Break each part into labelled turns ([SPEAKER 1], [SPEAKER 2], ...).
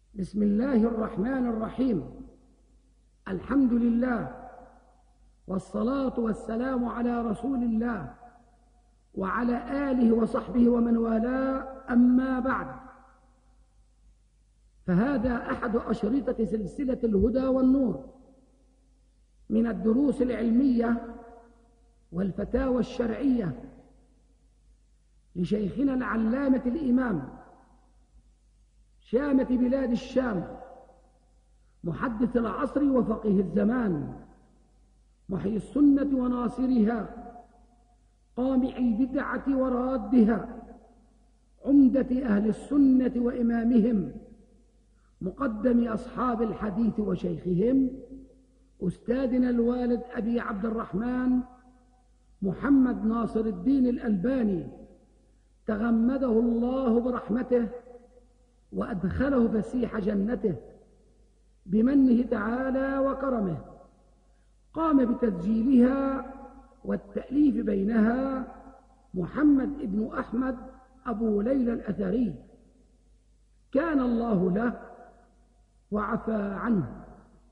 [SPEAKER 1] بسم الله الرحمن الرحيم. الحمد لله، والصلاة والسلام على رسول الله وعلى آله وصحبه ومن والاه، أما بعد، فهذا أحد أشرطة سلسلة الهدى والنور من الدروس العلمية والفتاوى الشرعية لشيخنا العلامة الإمام شامة بلاد الشام، محدث العصر وفقيه الزمان، محيي السنة وناصرها، قامع البدعة ورادها، عمدة أهل السنة وإمامهم، مقدم أصحاب الحديث وشيخهم، أستاذنا الوالد أبي عبد الرحمن محمد ناصر الدين الألباني، تغمده الله برحمته وأدخله فسيح جنته بمنه تعالى وكرمه. قام بتسجيلها والتأليف بينها محمد ابن أحمد أبو ليلى الأثري، كان الله له وعفى عنه.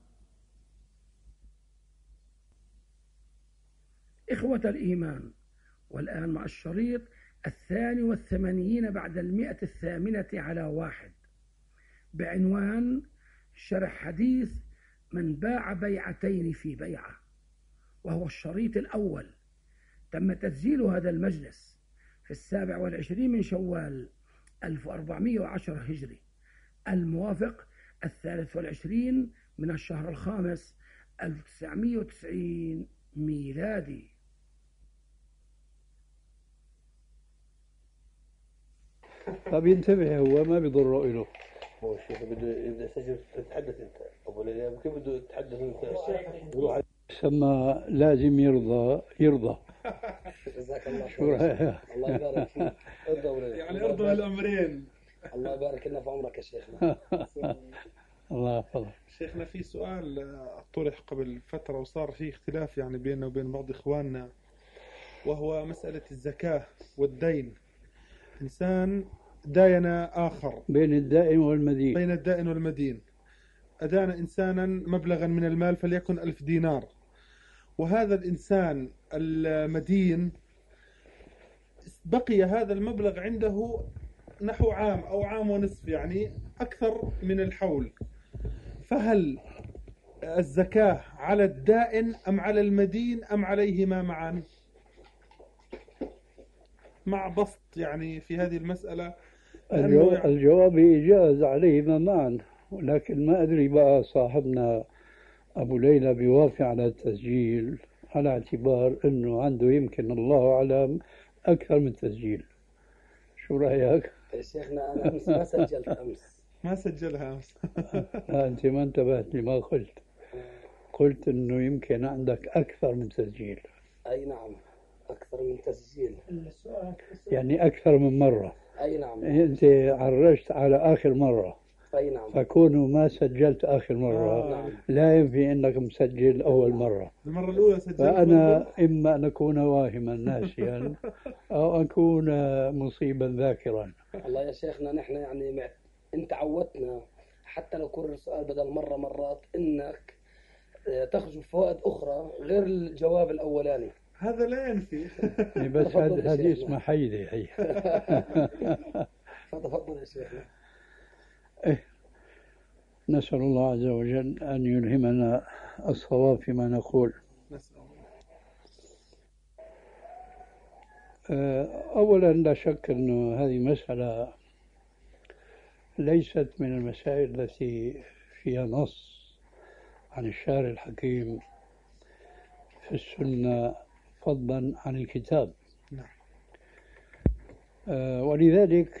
[SPEAKER 1] إخوة الإيمان، والآن مع الشريط 82 بعد 108 بعنوان شرح حديث من باع بيعتين في بيعة، وهو الشريط الأول. تم تسجيل هذا المجلس في 27 من شوال 1410 هجري، الموافق 23 من الشهر الخامس 1990 ميلادي.
[SPEAKER 2] فبينتبه، هو ما بيضره له.
[SPEAKER 3] هو الشيخ بده يسجل تتحدث انت ابو ليلى، كيف بده تتحدث انت الشيخ؟
[SPEAKER 2] سما لازم يرضى.
[SPEAKER 3] جزاك الله
[SPEAKER 2] شو رايك؟
[SPEAKER 3] الله يبارك فيك. ارضى ولا
[SPEAKER 4] يعني ارضى الامرين.
[SPEAKER 3] الله يبارك لنا في عمرك يا شيخنا.
[SPEAKER 2] الله يحفظك.
[SPEAKER 4] شيخنا، في سؤال طرح قبل فترة وصار في اختلاف يعني بيننا وبين بعض إخواننا، وهو مسألة الزكاة والدين. إنسان داين آخر،
[SPEAKER 2] بين الدائن والمدين.
[SPEAKER 4] بين الدائن والمدين، أدان إنسانا مبلغا من المال فليكن 1000 دينار، وهذا الإنسان المدين بقي هذا المبلغ عنده نحو عام أو عام ونصف، يعني أكثر من الحول، فهل الزكاة على الدائن أم على المدين أم عليهما معا؟ مع بسط يعني في هذه المسألة.
[SPEAKER 2] الجواب إيجاز عليهما معا، ولكن ما أدري بقى صاحبنا أبو ليلى بيوافق على التسجيل على اعتبار أنه عنده يمكن الله أعلم أكثر من تسجيل. شو رأيك؟
[SPEAKER 3] يا شيخنا أنا أمس ما سجلت أمس.
[SPEAKER 4] ما سجلها أمس.
[SPEAKER 2] أنت ما انتبهت لما قلت أنه يمكن عندك أكثر من تسجيل.
[SPEAKER 3] أي نعم، أكثر من تسجيل،
[SPEAKER 2] يعني أكثر من مرة.
[SPEAKER 3] أي نعم.
[SPEAKER 2] أنت عرجت على آخر مرة.
[SPEAKER 3] أي نعم.
[SPEAKER 2] فكونه ما سجلت آخر مرة
[SPEAKER 3] نعم.
[SPEAKER 2] لا ينفي أنك مسجل أول مرة.
[SPEAKER 4] المرة الأولى سجلت.
[SPEAKER 2] فأنا إما أن أكون واهما ناسيا أو أكون مصيبا ذاكرا.
[SPEAKER 3] الله يا شيخنا، نحن يعني أنت عودتنا حتى لو كرر السؤال بدل مرات إنك تخرج فوائد أخرى غير الجواب الأولاني.
[SPEAKER 4] هذا لا ينفي.
[SPEAKER 2] بس هذه اسمها حيدة هي.
[SPEAKER 3] فتفضل يا شيخنا.
[SPEAKER 2] نسأل الله عز وجل أن يلهمنا الصواب فيما نقول. أولا لا شك أن هذه مسألة ليست من المسائل التي فيها نص عن الشارع الحكيم في السنة فضلا عن الكتاب. ولذلك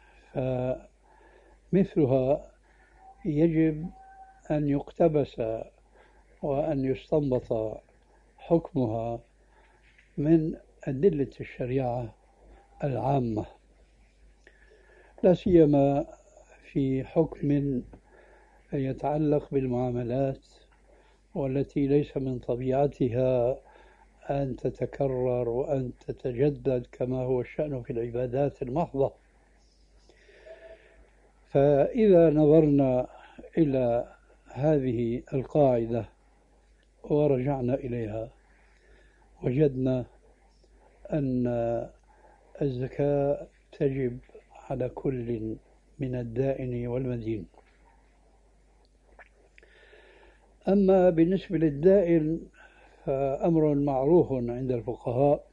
[SPEAKER 2] مثلها يجب أن يقتبس وأن يستنبط حكمها من أدلة الشريعة العامة، لا سيما في حكم يتعلق بالمعاملات والتي ليس من طبيعتها أن تتكرر وأن تتجدد كما هو الشأن في العبادات المحضة. فإذا نظرنا إلى هذه القاعدة ورجعنا إليها وجدنا أن الزكاة تجب على كل من الدائن والمدين. أما بالنسبة للدائن فأمر معروف عند الفقهاء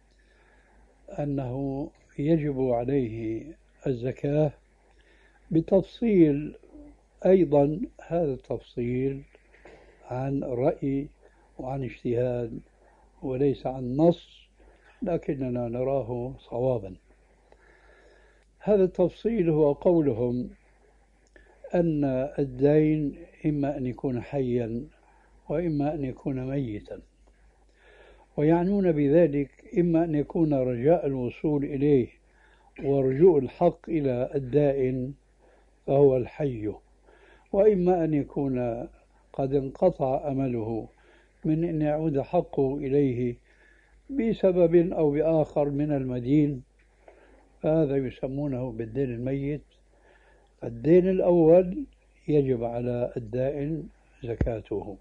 [SPEAKER 2] أنه يجب عليه الزكاة بتفصيل، أيضا هذا التفصيل عن رأي وعن اجتهاد وليس عن نص، لكننا نراه صوابا. هذا التفصيل هو قولهم أن الدين إما أن يكون حيا وإما أن يكون ميتا، ويعنون بذلك إما أن يكون رجاء الوصول إليه ورجوع الحق إلى الدائن فهو الحي، وإما أن يكون قد انقطع أمله من أن يعود حقه إليه بسبب أو بآخر من المدين، فهذا يسمونه بالدين الميت. الدين الأول يجب على الدائن زكاته،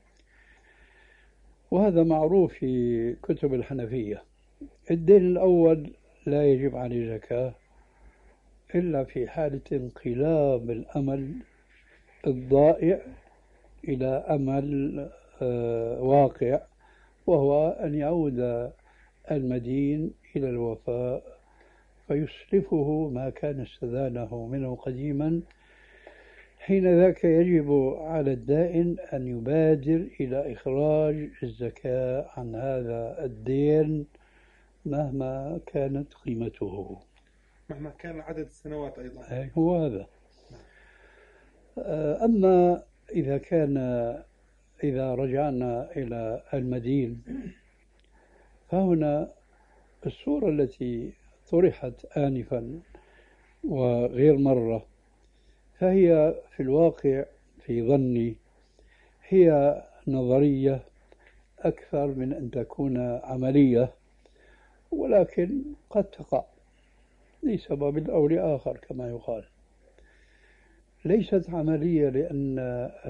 [SPEAKER 2] وهذا معروف في كتب الحنفية. الدين الأول لا يجب عليه زكاة إلا في حالة انقلاب الأمل الضائع إلى أمل واقع، وهو أن يعود المدين إلى الوفاء فيسلفه ما كان استدانه منه قديما. حين ذاك يجب على الدائن أن يبادر إلى إخراج الزكاة عن هذا الدين مهما كانت قيمته،
[SPEAKER 4] مهما كان عدد السنوات أيضا.
[SPEAKER 2] هو هذا. أما إذا رجعنا إلى المدين، فهنا الصورة التي طرحت آنفا وغير مرة، فهي في الواقع في ظني هي نظرية أكثر من أن تكون عملية، ولكن قد تقع لسبب أو لآخر كما يقال. ليست عملية لأن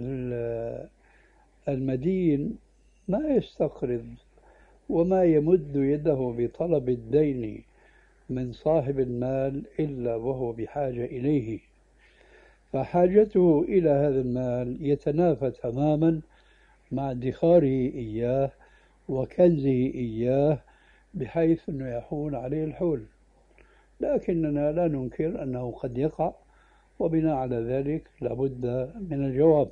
[SPEAKER 2] المدين ما يستقرض وما يمد يده بطلب الدين من صاحب المال إلا وهو بحاجة إليه، فحاجته إلى هذا المال يتنافى تماما مع ادخاره إياه وكنزه إياه، بحيث أنه يحول عليه الحول. لكننا لا ننكر أنه قد يقع، وبناء على ذلك لابد من الجواب.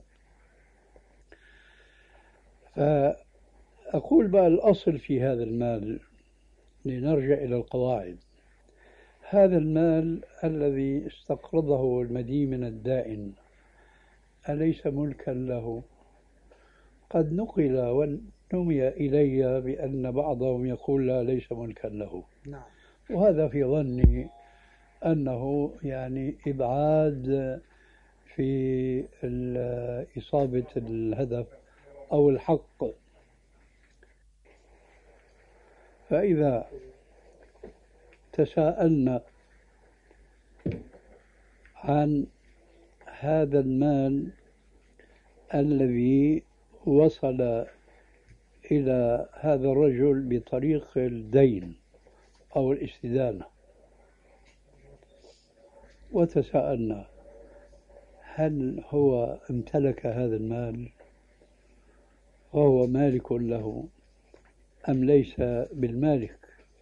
[SPEAKER 2] فأقول بقى الأصل في هذا المال، لنرجع إلى القواعد. هذا المال الذي استقرضه المدين من الدائن أليس ملكا له؟ قد نقل ونمي إلي بأن بعضهم يقول لا، ليس ملكا له.
[SPEAKER 4] نعم.
[SPEAKER 2] وهذا في ظني أنه يعني إبعاد في إصابة الهدف أو الحق. فإذا تساءلنا عن هذا المال الذي وصل إلى هذا الرجل بطريق الدين أو الاستدانة، وتساءلنا هل هو امتلك هذا المال وهو مالك له أم ليس بالمالك؟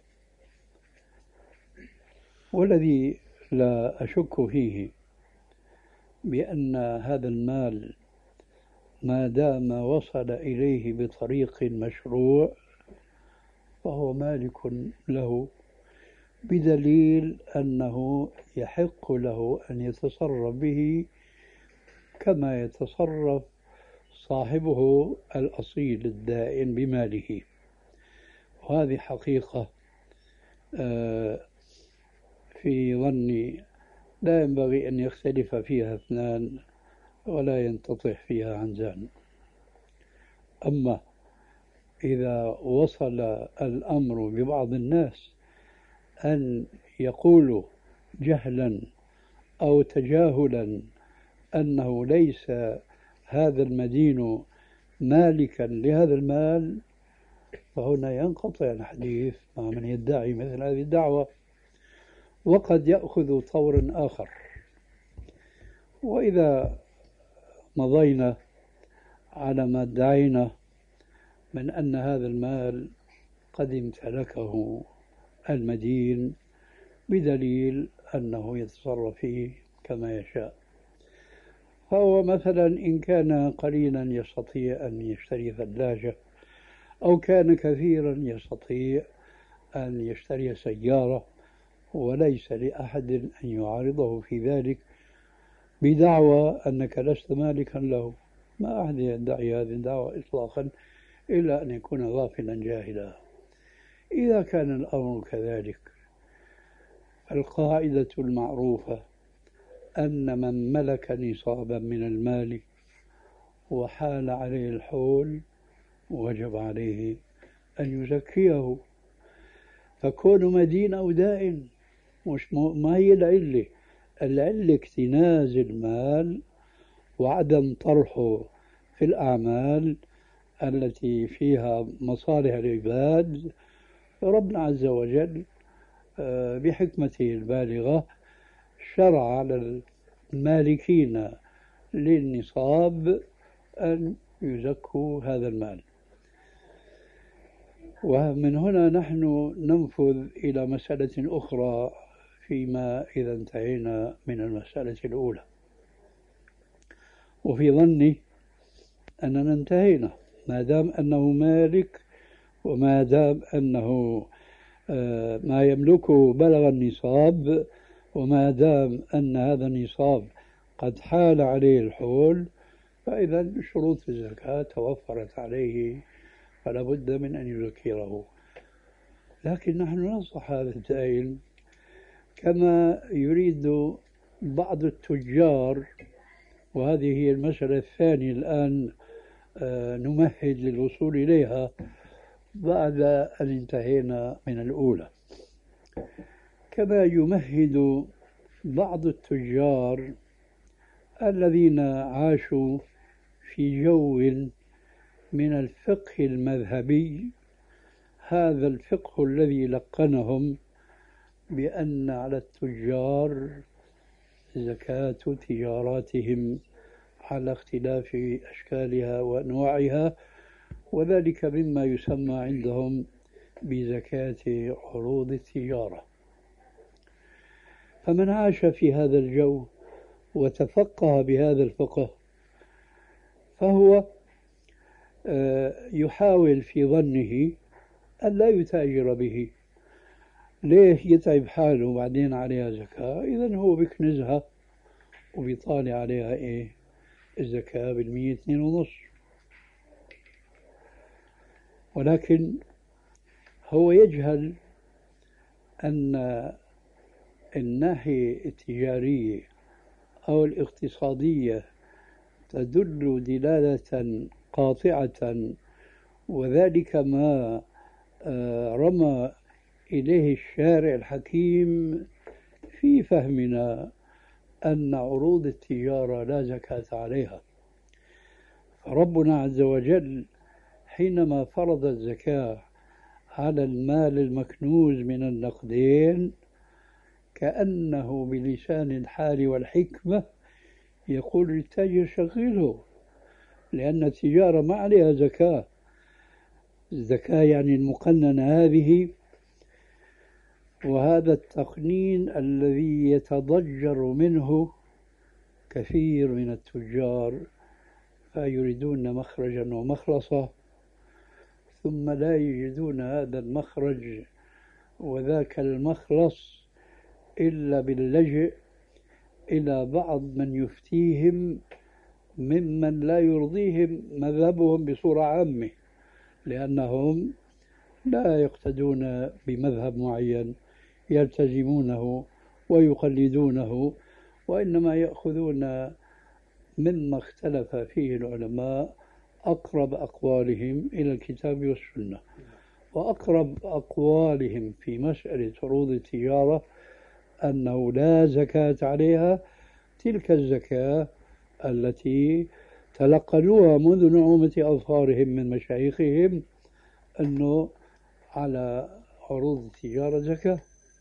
[SPEAKER 2] والذي لا أشك فيه بأن هذا المال ما دام وصل إليه بطريق مشروع فهو مالك له، بدليل أنه يحق له أن يتصرف به كما يتصرف صاحبه الأصيل الدائن بماله. وهذه حقيقة في ظني لا ينبغي أن يختلف فيها اثنان ولا ينتطح فيها عنزان. أما إذا وصل الأمر ببعض الناس أن يقولوا جهلا أو تجاهلا أنه ليس هذا المدين مالكا لهذا المال، فهنا ينقطع الحديث مع من يدعي مثل هذه الدعوة، وقد يأخذ طور آخر. وإذا مضينا على ما ادعينا من أن هذا المال قد امتلكه المدين بدليل أنه يتصرف فيه كما يشاء، فهو مثلا إن كان قليلا يستطيع أن يشتري ثلاجة، أو كان كثيرا يستطيع أن يشتري سيارة، وليس لأحد أن يعارضه في ذلك بدعوى أنك لست مالكا له. ما أحد يدعي هذه الدعوة إطلاقا إلا أن يكون غافلا جاهلا. إذا كان الأمر كذلك، القاعدة المعروفة أن من ملك نصابا من المال وحال عليه الحول وجب عليه أن يزكيه. فكون مدين أو دائن ما هي العلة. العلة اكتناز المال وعدم طرحه في الأعمال التي فيها مصالح العباد. ربنا عز وجل بحكمته البالغة شرع على المالكين للنصاب أن يزكوا هذا المال. ومن هنا نحن ننفذ إلى مسألة أخرى فيما إذا انتهينا من المسألة الأولى، وفي ظني أننا انتهينا ما دام أنه مالك، وما دام أنه ما يملكه بلغ النصاب، وما دام أن هذا النصاب قد حال عليه الحول، فإذا شروط الزكاة توفرت عليه فلا بد من أن يذكره. لكن نحن ننصح هذا الدائن كما يريد بعض التجار، وهذه هي المسألة الثانية الآن نمهد للوصول إليها بعد أن انتهينا من الأولى. كما يمهد بعض التجار الذين عاشوا في جو من الفقه المذهبي، هذا الفقه الذي لقنهم بأن على التجار زكاة تجاراتهم على اختلاف أشكالها وأنواعها، وذلك مما يسمى عندهم بزكاة عروض التجارة. فمن عاش في هذا الجو وتفقه بهذا الفقه فهو يحاول في ظنه أن لا يتاجر به. ليه يتعب حاله وبعدين عليها زكاة؟ إذن هو بيكنزها وبيطالع عليها إيه الزكاة 2.5%. ولكن هو يجهل أن الناحية التجارية أو الاقتصادية تدل دلالة قاطعة، وذلك ما رمى إليه الشارع الحكيم في فهمنا أن عروض التجارة لا زكاة عليها. فربنا عز وجل حينما فرض الزكاة على المال المكنوز من النقدين كأنه بلسان الحال والحكمة يقول للتاجر شغله، لأن التجارة ما عليها زكاة. الزكاة يعني المقننة هذه، وهذا التقنين الذي يتضجر منه كثير من التجار، فيريدون مخرجا ومخلصا ثم لا يجدون هذا المخرج وذاك المخلص إلا باللجئ إلى بعض من يفتيهم ممن لا يرضيهم مذهبهم بصورة عامة، لأنهم لا يقتدون بمذهب معين يلتزمونه ويقلدونه، وإنما يأخذون مما اختلف فيه العلماء أقرب أقوالهم إلى الكتاب والسنة. وأقرب أقوالهم في مسألة عروض التجارة أنه لا زكاة عليها تلك الزكاة التي تلقنوها منذ نعومة أظفارهم من مشايخهم، أنه على عروض التجارة زكاة.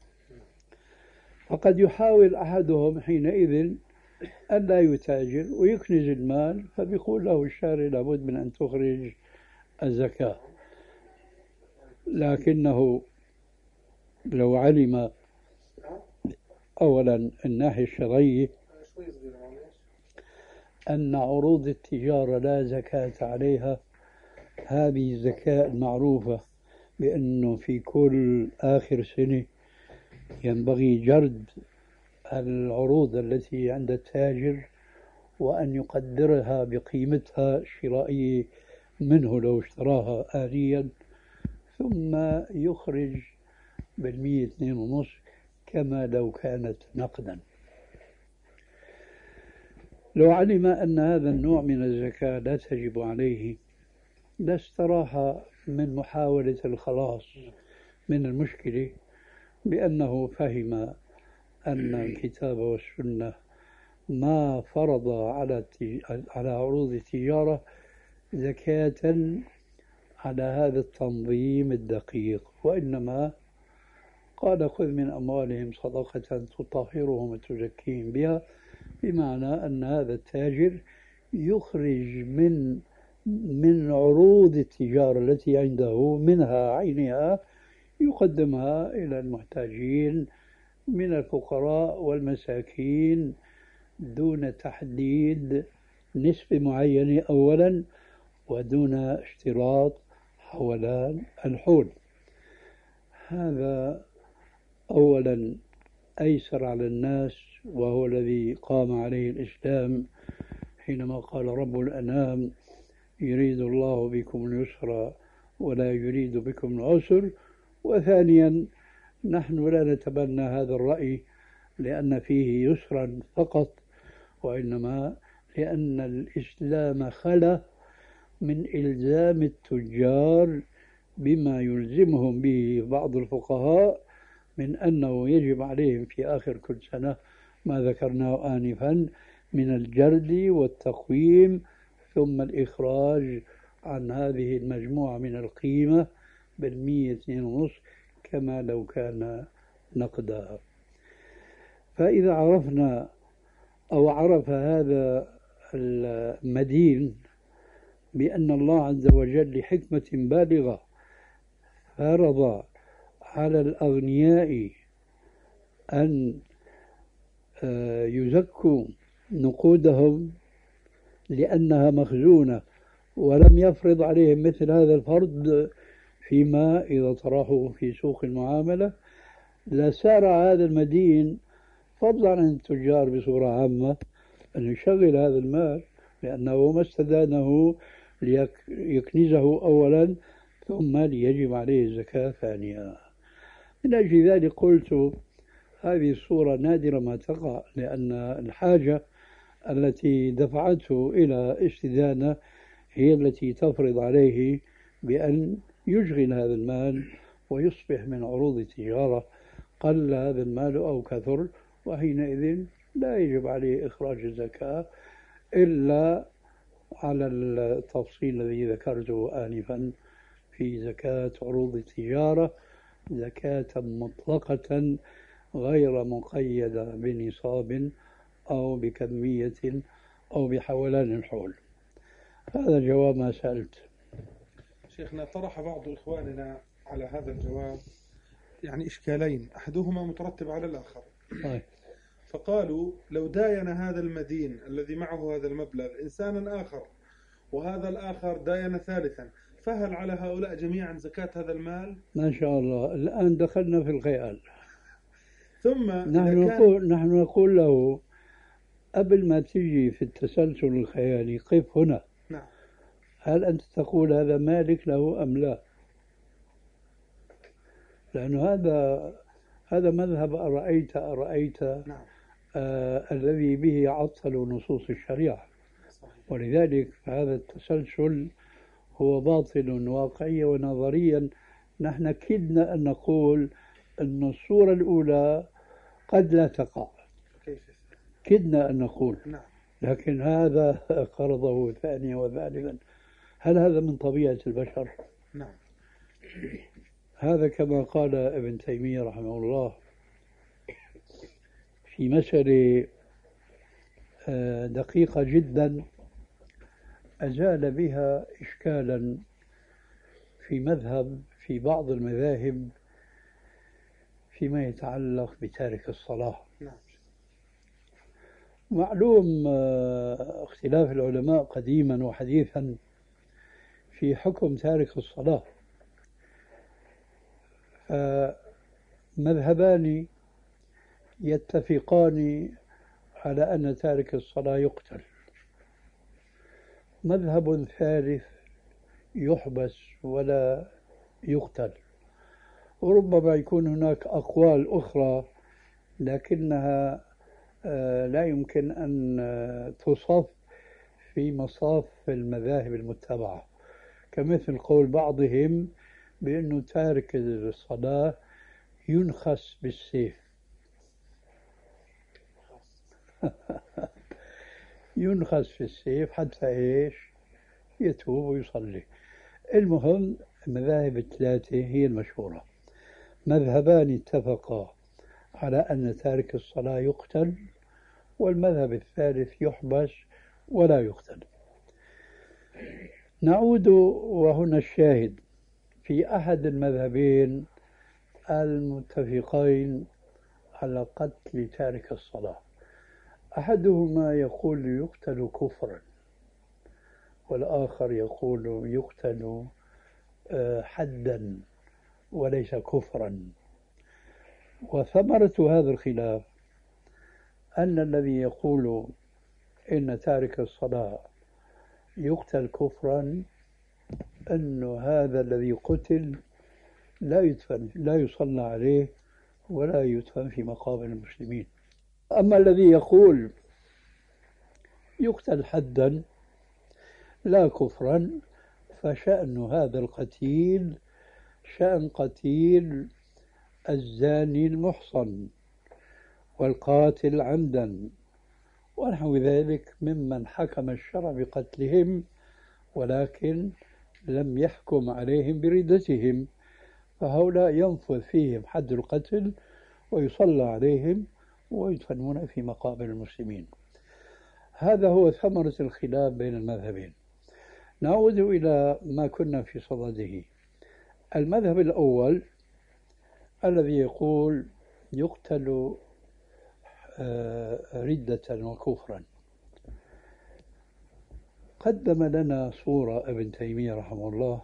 [SPEAKER 2] فقد يحاول أحدهم حينئذ أن لا يتاجر ويكنز المال، فبيقول له الشارع لابد من أن تخرج الزكاة. لكنه لو علم أولا الناحية الشرعية أن عروض التجارة لا زكاة عليها، هذه الزكاة المعروفة بأنه في كل آخر سنة ينبغي جرد العروض التي عند التاجر وأن يقدرها بقيمتها الشرائية منه لو اشتراها آليا، ثم يخرج 2.5% كما لو كانت نقدا. لو علم أن هذا النوع من الزكاة لا تجب عليه لاستراح من محاولة الخلاص من المشكلة، بأنه فهم أن الكتاب والسنة ما فرض على عروض التجارة زكاة على هذا التنظيم الدقيق، وإنما قال خذ من أموالهم صدقة تطهرهم وتزكيهم بها، بمعنى أن هذا التاجر يخرج من عروض التجارة التي عنده منها عينها يقدمها إلى المحتاجين من الفقراء والمساكين دون تحديد نسبة معينة أولا، ودون اشتراط حولان الحول. هذا أولا أيسر على الناس، وهو الذي قام عليه الإسلام حينما قال رب الأنام يريد الله بكم اليسر ولا يريد بكم العسر. وثانيا نحن لا نتبنى هذا الرأي لأن فيه يسرا فقط، وإنما لأن الإسلام خلا من إلزام التجار بما يلزمهم به بعض الفقهاء من أنه يجب عليهم في آخر كل سنة ما ذكرناه آنفا من الجرد والتقويم ثم الإخراج عن هذه المجموعة من القيمة 2.5% كما لو كان نقدا. فإذا عرفنا أو عرف هذا المدين بأن الله عز وجل لحكمة بالغة فرض على الأغنياء أن يزكوا نقودهم لأنها مخزونة، ولم يفرض عليهم مثل هذا الفرض فيما إذا طرحوا في سوق المعاملة، لسارع هذا المدين فضلا عن التجار بصورة عامة أن يشغل هذا المال، لأنه ما استدانه ليكنزه أولا ثم ليجب عليه الزكاة ثانيا. من أجل ذلك قلت هذه الصورة نادرة ما تقع، لأن الحاجة التي دفعته إلى استدانة هي التي تفرض عليه بأن يشغل هذا المال ويصبح من عروض التجارة، قل هذا المال أو كثر، وحينئذ لا يجب عليه إخراج الزكاة إلا على التفصيل الذي ذكرته آنفا في زكاة عروض التجارة، زكاة مطلقة غير مقيدة بنصاب أو بكمية أو بحولان الحول. هذا جواب ما سألت.
[SPEAKER 4] شيخنا، طرح بعض إخواننا على هذا الجواب يعني إشكالين، أحدهما مترتب على الآخر. فقالوا لو داين هذا المدين الذي معه هذا المبلغ إنسانا آخر وهذا الآخر داين ثالثا، فهل على هؤلاء جميعا زكاة هذا المال؟
[SPEAKER 2] ما شاء الله، الآن دخلنا في الخيال.
[SPEAKER 4] ثم
[SPEAKER 2] نحن نقول له قبل ما تجي في التسلسل الخيالي قف هنا.
[SPEAKER 4] نعم.
[SPEAKER 2] هل أنت تقول هذا مالك له أم لا؟ لأنه هذا مذهب أرأيت
[SPEAKER 4] نعم.
[SPEAKER 2] الذي به عطل نصوص الشريعة.
[SPEAKER 4] صحيح.
[SPEAKER 2] ولذلك هذا التسلسل هو باطل واقعيا ونظريا. نحن كدنا أن نقول أن الصورة الأولى قد لا تقع،
[SPEAKER 4] كيف؟
[SPEAKER 2] كدنا أن نقول،
[SPEAKER 4] نعم.
[SPEAKER 2] لكن هذا قرضه ثانيا وثالثا. هل هذا من طبيعة البشر؟
[SPEAKER 4] نعم.
[SPEAKER 2] هذا كما قال ابن تيمية رحمه الله في مسألة دقيقة جدا أزال بها إشكالا في بعض المذاهب فيما يتعلق بتارك الصلاة.
[SPEAKER 4] نعم.
[SPEAKER 2] معلوم اختلاف العلماء قديما وحديثا في حكم تارك الصلاة، فمذهبان يتفقان على أن تارك الصلاة يقتل، مذهب ثالث يحبس ولا يقتل، وربما يكون هناك أقوال أخرى لكنها لا يمكن أن تصف في مصاف المذاهب المتبعة، كمثل قول بعضهم بأنه تارك الصلاة ينخس بالسيف. ينخس في السيف حتى إيش؟ يتوب ويصلي. المهم المذاهب الثلاثة هي المشهورة، مذهبان اتفقا على أن تارك الصلاة يقتل، والمذهب الثالث يحبس ولا يقتل. نعود وهنا الشاهد في أحد المذهبين المتفقين على قتل تارك الصلاة، أحدهما يقول يقتل كفرا، والآخر يقول يقتل حدا وليس كفرا. وثمرة هذا الخلاف أن الذي يقول إن تارك الصلاة يقتل كفرا أن هذا الذي قتل لا يدفن، لا يصلى عليه ولا يدفن في مقابر المسلمين. أما الذي يقول يقتل حدا لا كفرا فشأن هذا القتيل شأن قتيل الزاني المحصن والقاتل عمدا ونحو ذلك ممن حكم الشرع بقتلهم ولكن لم يحكم عليهم بردتهم، فهؤلاء ينفذ فيهم حد القتل ويصلى عليهم ويدفنون في مقابر المسلمين. هذا هو ثمرة الخلاف بين المذهبين. نعود إلى ما كنا في صدده. المذهب الأول الذي يقول يقتل ردة وكفرا، قدم لنا صورة ابن تيمية رحمه الله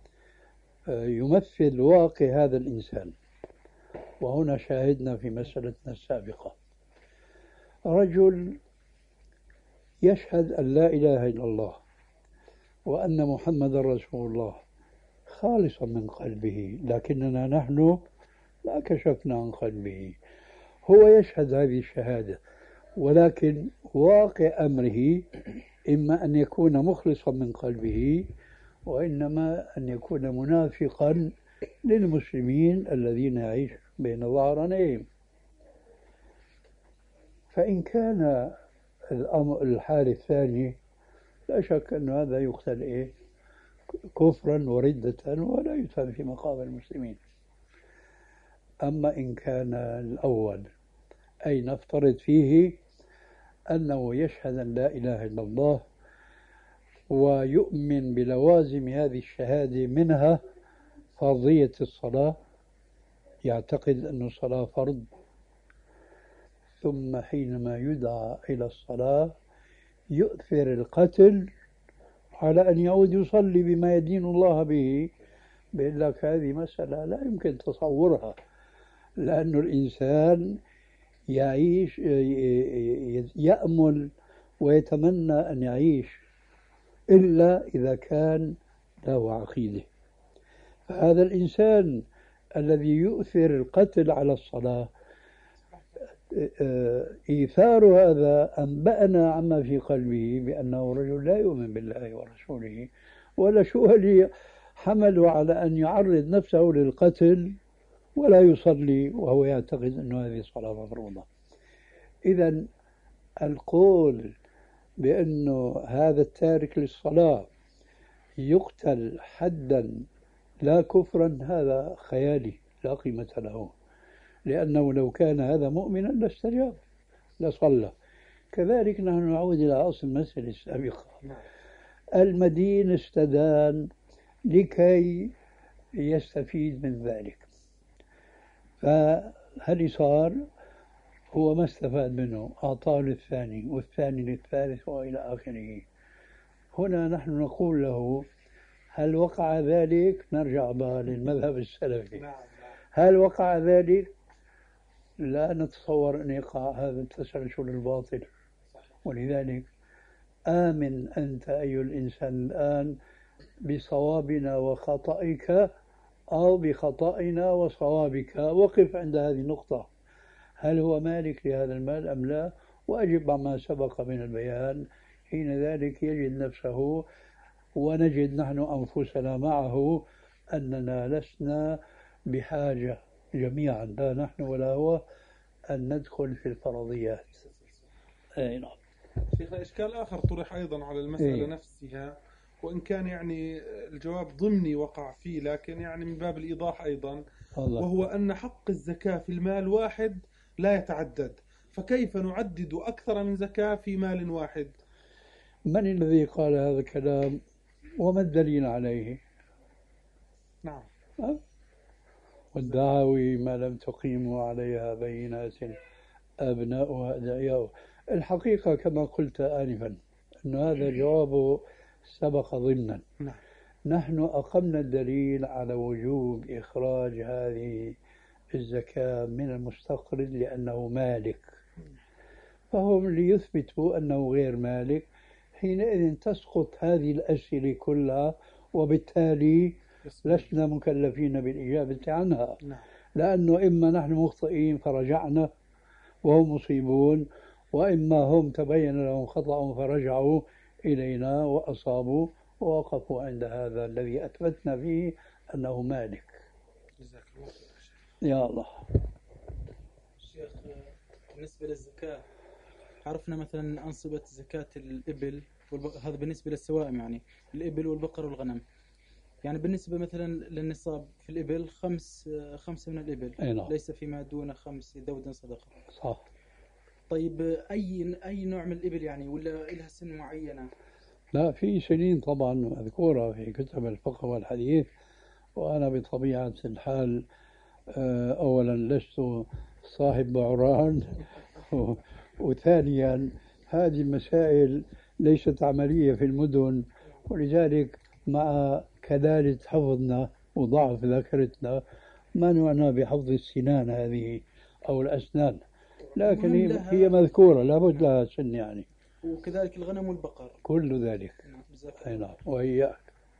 [SPEAKER 2] يمثل واقع هذا الإنسان. وهنا شاهدنا في مسألتنا السابقة رجل يشهد أن لا إله إلا الله وأن محمد رسول الله خالصا من قلبه، لكننا نحن لا كشفنا عن قلبه. هو يشهد هذه الشهادة ولكن واقع أمره إما أن يكون مخلصا من قلبه وإنما أن يكون منافقا للمسلمين الذين يعيش بين ظهرانيهم. فإن كان الحال الثاني لا شك أن هذا يقتل كفرا وردة ولا يدفن في مقابر المسلمين. أما إن كان الأول أي نفترض فيه أنه يشهد أن لا إله إلا الله ويؤمن بلوازم هذه الشهادة منها فرضية الصلاة، يعتقد أن الصلاة فرض، ثم حينما يدعى إلى الصلاة يؤثر القتل على أن يعود يصلي بما يدين الله به، بيقول لك هذه مسألة لا يمكن تصورها، لأن الإنسان يعيش يأمل ويتمنى أن يعيش إلا إذا كان له عقيدة. فهذا الإنسان الذي يؤثر القتل على الصلاة إيثار هذا أنبأنا عما في قلبه بأنه رجل لا يؤمن بالله ورسوله، ولا شو اللي حمله على أن يعرض نفسه للقتل ولا يصلي وهو يعتقد أن هذه صلاة مفروضة. إذا القول بأنه هذا التارك للصلاة يقتل حدا لا كفرا هذا خيالي لا قيمة له، لأنه لو كان هذا مؤمنا لاستجاب لصلى. كذلك نحن نعود إلى أصل المسألة السابقة، المدين استدان لكي يستفيد من ذلك، فهل صار هو ما استفاد منه، أعطاه للثاني والثاني للثالث وإلى آخره. هنا نحن نقول له هل وقع ذلك؟ نرجع بقى للمذهب السلفي، هل وقع ذلك؟ لا نتصور أن يقع هذا التسلسل الباطل. ولذلك آمن أنت أيها الإنسان الآن بصوابنا وخطئك أو بخطئنا وصوابك، وقف عند هذه النقطة، هل هو مالك لهذا المال أم لا؟ وأجب عما سبق من البيان. حين ذلك يجد نفسه ونجد نحن أنفسنا معه أننا لسنا بحاجة جميعا، لا نحن ولا هو، أن ندخل في الفرضيات. أي نعم.
[SPEAKER 4] شيخنا إشكال آخر طرح أيضا على المسألة نفسها، وإن كان يعني الجواب ضمني وقع فيه، لكن يعني من باب الإيضاح أيضا، وهو أن حق الزكاة في المال واحد لا يتعدد، فكيف نعدد أكثر من زكاة في مال واحد؟
[SPEAKER 2] من الذي قال هذا الكلام وما الدليل عليه؟
[SPEAKER 4] نعم.
[SPEAKER 2] والدعاوي ما لم تقيموا عليها بينات أبناؤها أدعياء. الحقيقة كما قلت آنفا أن هذا جوابه سبق ضمنا. نحن أقمنا الدليل على وجوب إخراج هذه الزكاة من المستقرض لأنه مالك، فهم ليثبتوا أنه غير مالك، حينئذ تسقط هذه الأسئلة كلها، وبالتالي لسنا مكلفين بالإجابة عنها، لأنه إما نحن مخطئين فرجعنا وهم مصيبون، وإما هم تبين لهم خطأ فرجعوا إلينا وأصابوا ووقفوا عند هذا الذي أثبتنا فيه أنه مالك. يا الله.
[SPEAKER 5] شيخ، بالنسبة للزكاة عرفنا مثلا أنصبة زكاة الإبل هذا بالنسبة للسوائم، يعني الإبل والبقر والغنم. يعني بالنسبة مثلا للنصاب في الإبل خمسة من الإبل، ليس فيما دون 5 ذود صدقة.
[SPEAKER 2] صح.
[SPEAKER 5] طيب أي نوع من الإبل يعني، ولا لها سن معينة؟
[SPEAKER 2] لا، في سنين طبعا مذكورة في كتب الفقه والحديث، وأنا بطبيعة الحال أولا لست صاحب بعران وثانيا هذه المسائل ليست عملية في المدن، ولذلك مع كلالة حفظنا وضعف ذاكرتنا ما نعنى بحفظ السنان هذه أو الأسنان، لكن هي مذكورة لابد لها سن يعني.
[SPEAKER 5] وكذلك الغنم والبقر
[SPEAKER 2] كل ذلك. أي نعم. وإياك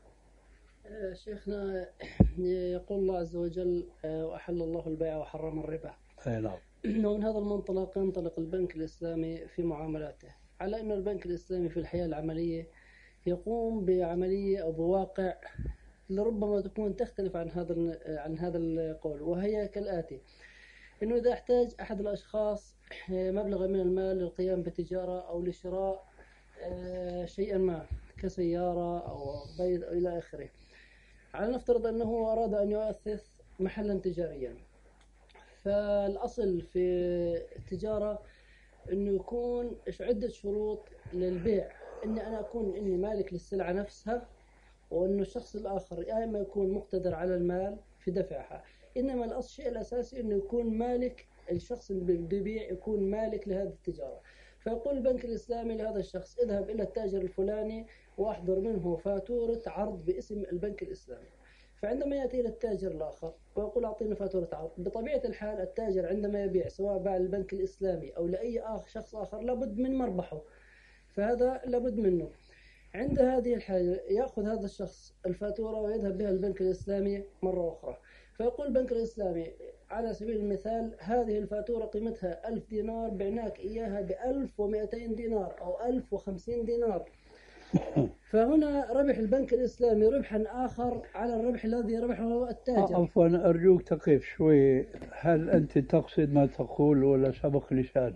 [SPEAKER 3] شيخنا، يقول الله عز وجل وأحل الله البيع وحرم الربا.
[SPEAKER 2] أي نعم.
[SPEAKER 3] ومن هذا المنطلق ينطلق البنك الإسلامي في معاملاته على أن البنك الإسلامي في الحياة العملية يقوم بعملية أو بواقع لربما تكون تختلف عن هذا القول، وهي كالآتي: إنه إذا احتاج أحد الأشخاص مبلغ من المال للقيام بتجارة أو لشراء شيئا ما كسيارة أو بيت أو إلى آخره، على نفترض أنه أراد أن يؤسس محلا تجاريا، فالأصل في التجارة أنه يكون عدة شروط للبيع: أني أنا أكون إني مالك للسلعة نفسها، وأنه الشخص الآخر يا إما يكون مقتدر على المال في دفعها، إنما الشيء الأساسي أنه يكون مالك، الشخص اللي بده يبيع يكون مالك لهذه التجارة. فيقول البنك الإسلامي لهذا الشخص: اذهب إلى التاجر الفلاني وأحضر منه فاتورة عرض باسم البنك الإسلامي. فعندما يأتي إلى التاجر الآخر ويقول: أعطيني فاتورة عرض، بطبيعة الحال التاجر عندما يبيع سواء باع للبنك الإسلامي أو لأي شخص آخر لابد من مربحه، فهذا لابد منه. عند هذه الحاجة يأخذ هذا الشخص الفاتورة ويذهب بها البنك الإسلامي مرة أخرى، فيقول البنك الإسلامي على سبيل المثال: هذه الفاتورة قيمتها 1000 دينار، بعناك إياها ب1200 دينار أو 1050 دينار. فهنا ربح البنك الإسلامي ربحا آخر على الربح الذي ربحه التاجر.
[SPEAKER 2] عفوا أرجوك تقف شوي. هل أنت تقصد ما تقول ولا سبق لسان؟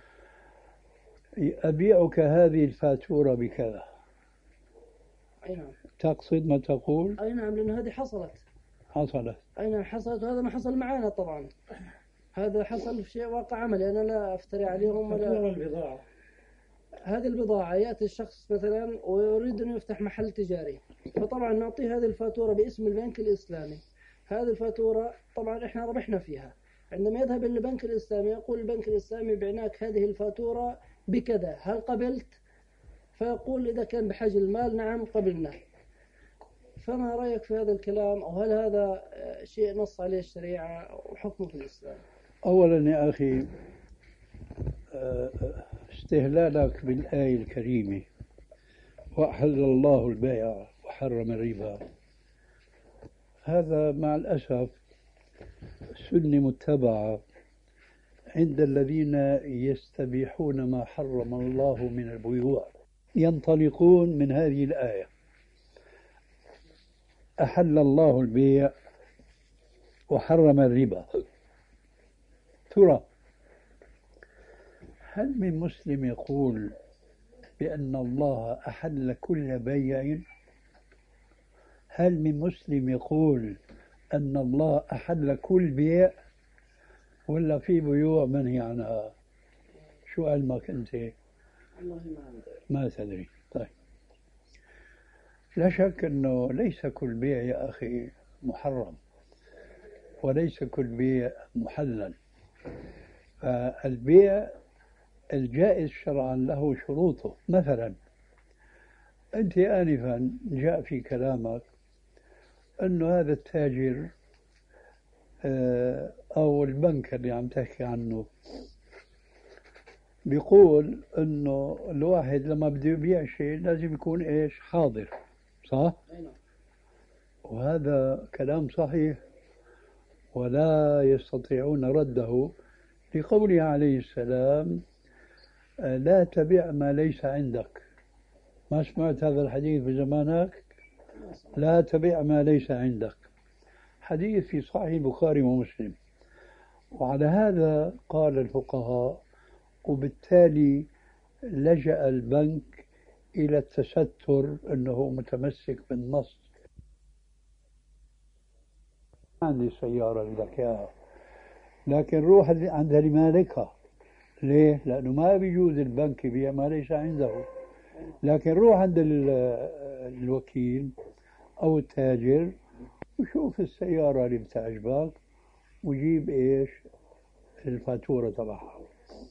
[SPEAKER 2] أبيعك هذه الفاتورة بكذا.
[SPEAKER 3] أي نعم.
[SPEAKER 2] تقصد ما تقول؟
[SPEAKER 3] أي نعم، لأن هذه حصلت. أي نعم حصلت، وهذا ما حصل معنا طبعا. هذا حصل في شيء واقع عملي، أنا لا أفتري عليهم ولا.
[SPEAKER 1] البضاعة.
[SPEAKER 3] هذه البضاعة يأتي الشخص مثلا ويريد أن يفتح محل تجاري، فطبعا نعطيه هذه الفاتورة باسم البنك الإسلامي. هذه الفاتورة طبعا إحنا ربحنا فيها. عندما يذهب إلى البنك الإسلامي يقول البنك الإسلامي بعناك هذه الفاتورة بكذا، هل قبلت؟ فيقول إذا كان بحاجة المال نعم قبلنا. فما رأيك في هذا الكلام، أو هل هذا شيء نص عليه الشريعة وحكمه في الإسلام؟
[SPEAKER 2] أولا يا أخي، استهلالك بالآية الكريمة وأحل الله البيع وحرم الربا، هذا مع الأسف سنة متبعة عند الذين يستبيحون ما حرم الله من البيوع. ينطلقون من هذه الآية: أحل الله البيع وحرم الربا. ترى هل من مسلم يقول بأن الله أحل كل بيع؟ هل من مسلم يقول أن الله أحل كل بيع، ولا في بيوع منهي عنها؟ شو علمك أنت؟
[SPEAKER 3] والله
[SPEAKER 2] ما تدري. طيب، لا شك أنه ليس كل بيع يا أخي محرم، وليس كل بيع محلل. فالبيع الجائز شرعا له شروطه. مثلا أنت آنفا جاء في كلامك أنه هذا التاجر أو البنك اللي عم تحكي عنه بيقول أنه الواحد لما بده يبيع شيء لازم يكون إيش؟ حاضر، صح؟ وهذا كلام صحيح ولا يستطيعون رده لقوله عليه السلام: لا تبع ما ليس عندك. ما سمعت هذا الحديث بزمانك؟ لا تبع ما ليس عندك، حديث في صحيح البخاري ومسلم. وعلى هذا قال الفقهاء، وبالتالي لجأ البنك إلى التستر أنه متمسك بالنص. عندي سيارة لك إياها، لكن روح عند مالكها. ليه؟ لأنه ما بيجوز البنك يبيع ما ليس عنده. لكن روح عند الوكيل أو التاجر وشوف السيارة اللي بتعجبك وجيب إيش؟ الفاتورة تبعها.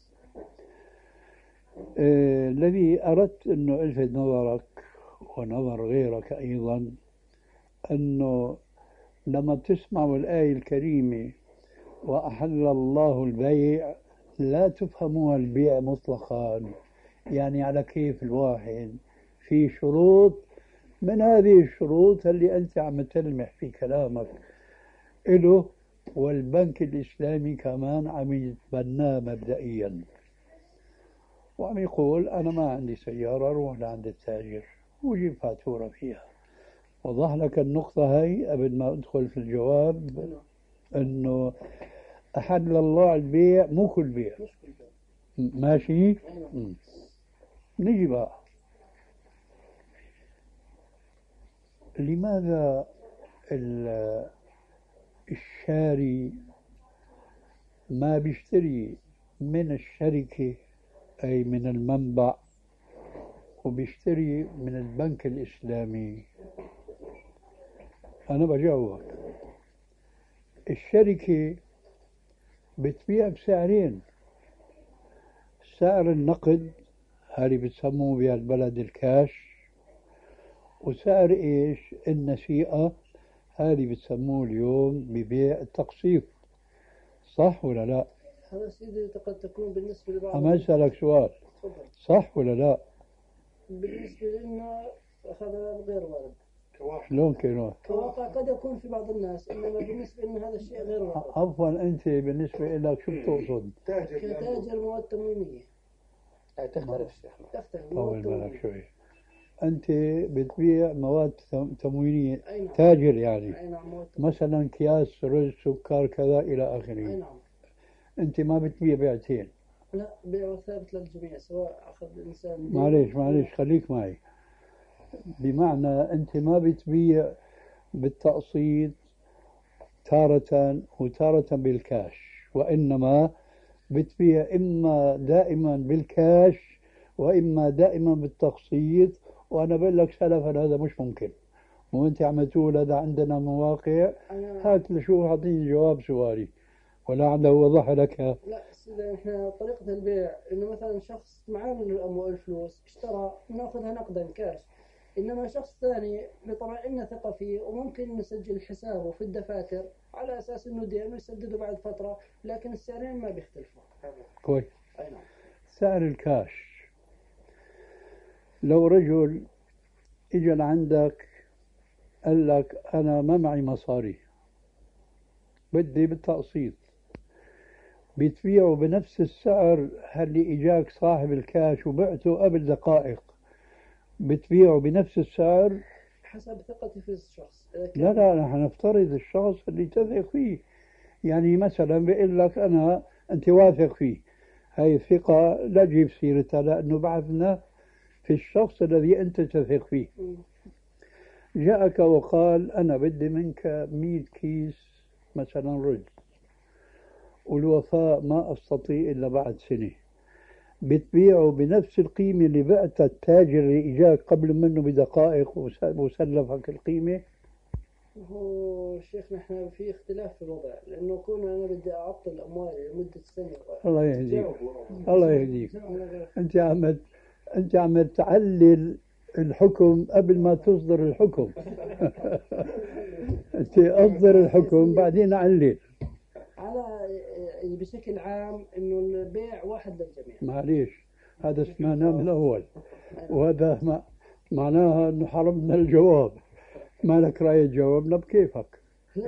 [SPEAKER 2] الذي أردت أنه ألفت نظرك ونظر غيرك أيضا، أنه لما تسمعوا الآية الكريمة وأحل الله البيع لا تفهموها البيع مطلقا، يعني على كيف الواحد، في شروط. من هذه الشروط اللي أنت عم تلمح في كلامك إله، والبنك الإسلامي كمان عم يتبناه مبدئيا، وعم يقول أنا ما عندي سيارة، روح لعند التاجر وجيب فاتورة فيها. وضح لك النقطة هاي قبل ما أدخل في الجواب، أنه أحل الله البيع مو كل بيع. ماشي؟ نجي بقى، لماذا الشاري ما بيشتري من الشركة أي من المنبع وبيشتري من البنك الإسلامي؟ أنا بجاوبك. الشركة بتبيع بسعرين: سعر النقد هذه بتسموه بهالبلد الكاش، وسعر إيش؟ النسيئة هذه بتسموه اليوم ببيع التقسيط. صح ولا لا؟
[SPEAKER 3] هذا سيدي قد تكون بالنسبة لبعض.
[SPEAKER 2] أما أسألك سؤال، صح ولا لا؟
[SPEAKER 3] بالنسبة لنا هذا غير وارد.
[SPEAKER 2] شلون كانوا؟
[SPEAKER 3] كواقع قد يكون في بعض الناس، إنما بالنسبة لنا هذا الشيء غير وارد.
[SPEAKER 2] عفوا، أنت بالنسبة لك شو بتقصد؟
[SPEAKER 3] كتاجر مواد تموينية
[SPEAKER 6] تختلف شيخ.
[SPEAKER 3] تختلف.
[SPEAKER 2] طول بالك شوي. أنت بتبيع مواد تموينية،
[SPEAKER 3] أي نعم.
[SPEAKER 2] تاجر يعني،
[SPEAKER 3] أي نعم.
[SPEAKER 2] مثلا أكياس رز سكر كذا إلى
[SPEAKER 3] أي
[SPEAKER 2] آخره.
[SPEAKER 3] نعم.
[SPEAKER 2] أنت ما بتبيع بيعتين.
[SPEAKER 3] لا، بيع ثابت للجميع سواء أخذ الإنسان دين
[SPEAKER 2] معليش خليك معي. بمعنى أنت ما بتبيع بالتقسيط تارة وتارة بالكاش، وإنما بتبيع إما دائما بالكاش وإما دائما بالتقسيط. وأنا بقول لك سلفا هذا مش ممكن، وأنت عم تقول هذا عندنا مواقع. هات لشوف، أعطيني جواب سؤالي ولعله وضح لك.
[SPEAKER 3] لا سيدي، احنا طريقة البيع انه مثلا شخص معاه الاموال فلوس اشترى ناخذها نقدا كاش، انما شخص ثاني بطبع لنا ثقة فيه وممكن نسجل حسابه في الدفاتر على اساس انه دين ويسدده بعد فترة، لكن السعرين ما بيختلفوا.
[SPEAKER 2] كويس.
[SPEAKER 3] اي نعم.
[SPEAKER 2] سعر الكاش، لو رجل اجى لعندك قال لك انا ما معي مصاري بدي بالتقسيط، بتبيعه بنفس السعر اللي اجاك صاحب الكاش وبعته قبل دقائق، بتبيعه بنفس السعر؟
[SPEAKER 3] حسب ثقتي في الشخص.
[SPEAKER 2] لا نحن نفترض الشخص اللي تثق فيه. يعني مثلا بيقول لك انا انت واثق فيه، هاي الثقة لا تجيب سيرتها لانه بعثنا في الشخص الذي انت تثق فيه. جاءك وقال انا بدي منك 100 كيس مثلا رز، والوفاء ما استطيع الا بعد سنة، بتبيعه بنفس القيمة اللي بعتها التاجر اللي اجاك قبل منه بدقائق وسلفك القيمة؟
[SPEAKER 3] هو شيخنا احنا في اختلاف في الوضع، لانه كون انا بدي اعطل اموالي لمده سنه.
[SPEAKER 2] الله يهديك. الله يهديك. انت عم تعلل الحكم قبل ما تصدر الحكم. انت اصدر الحكم بعدين علل.
[SPEAKER 3] على بشكل عام انه البيع واحد للجميع.
[SPEAKER 2] معليش، هذا سمعناه من الاول، وهذا معناها انه حرمنا الجواب. ما لك رأي تجاوبنا بكيفك.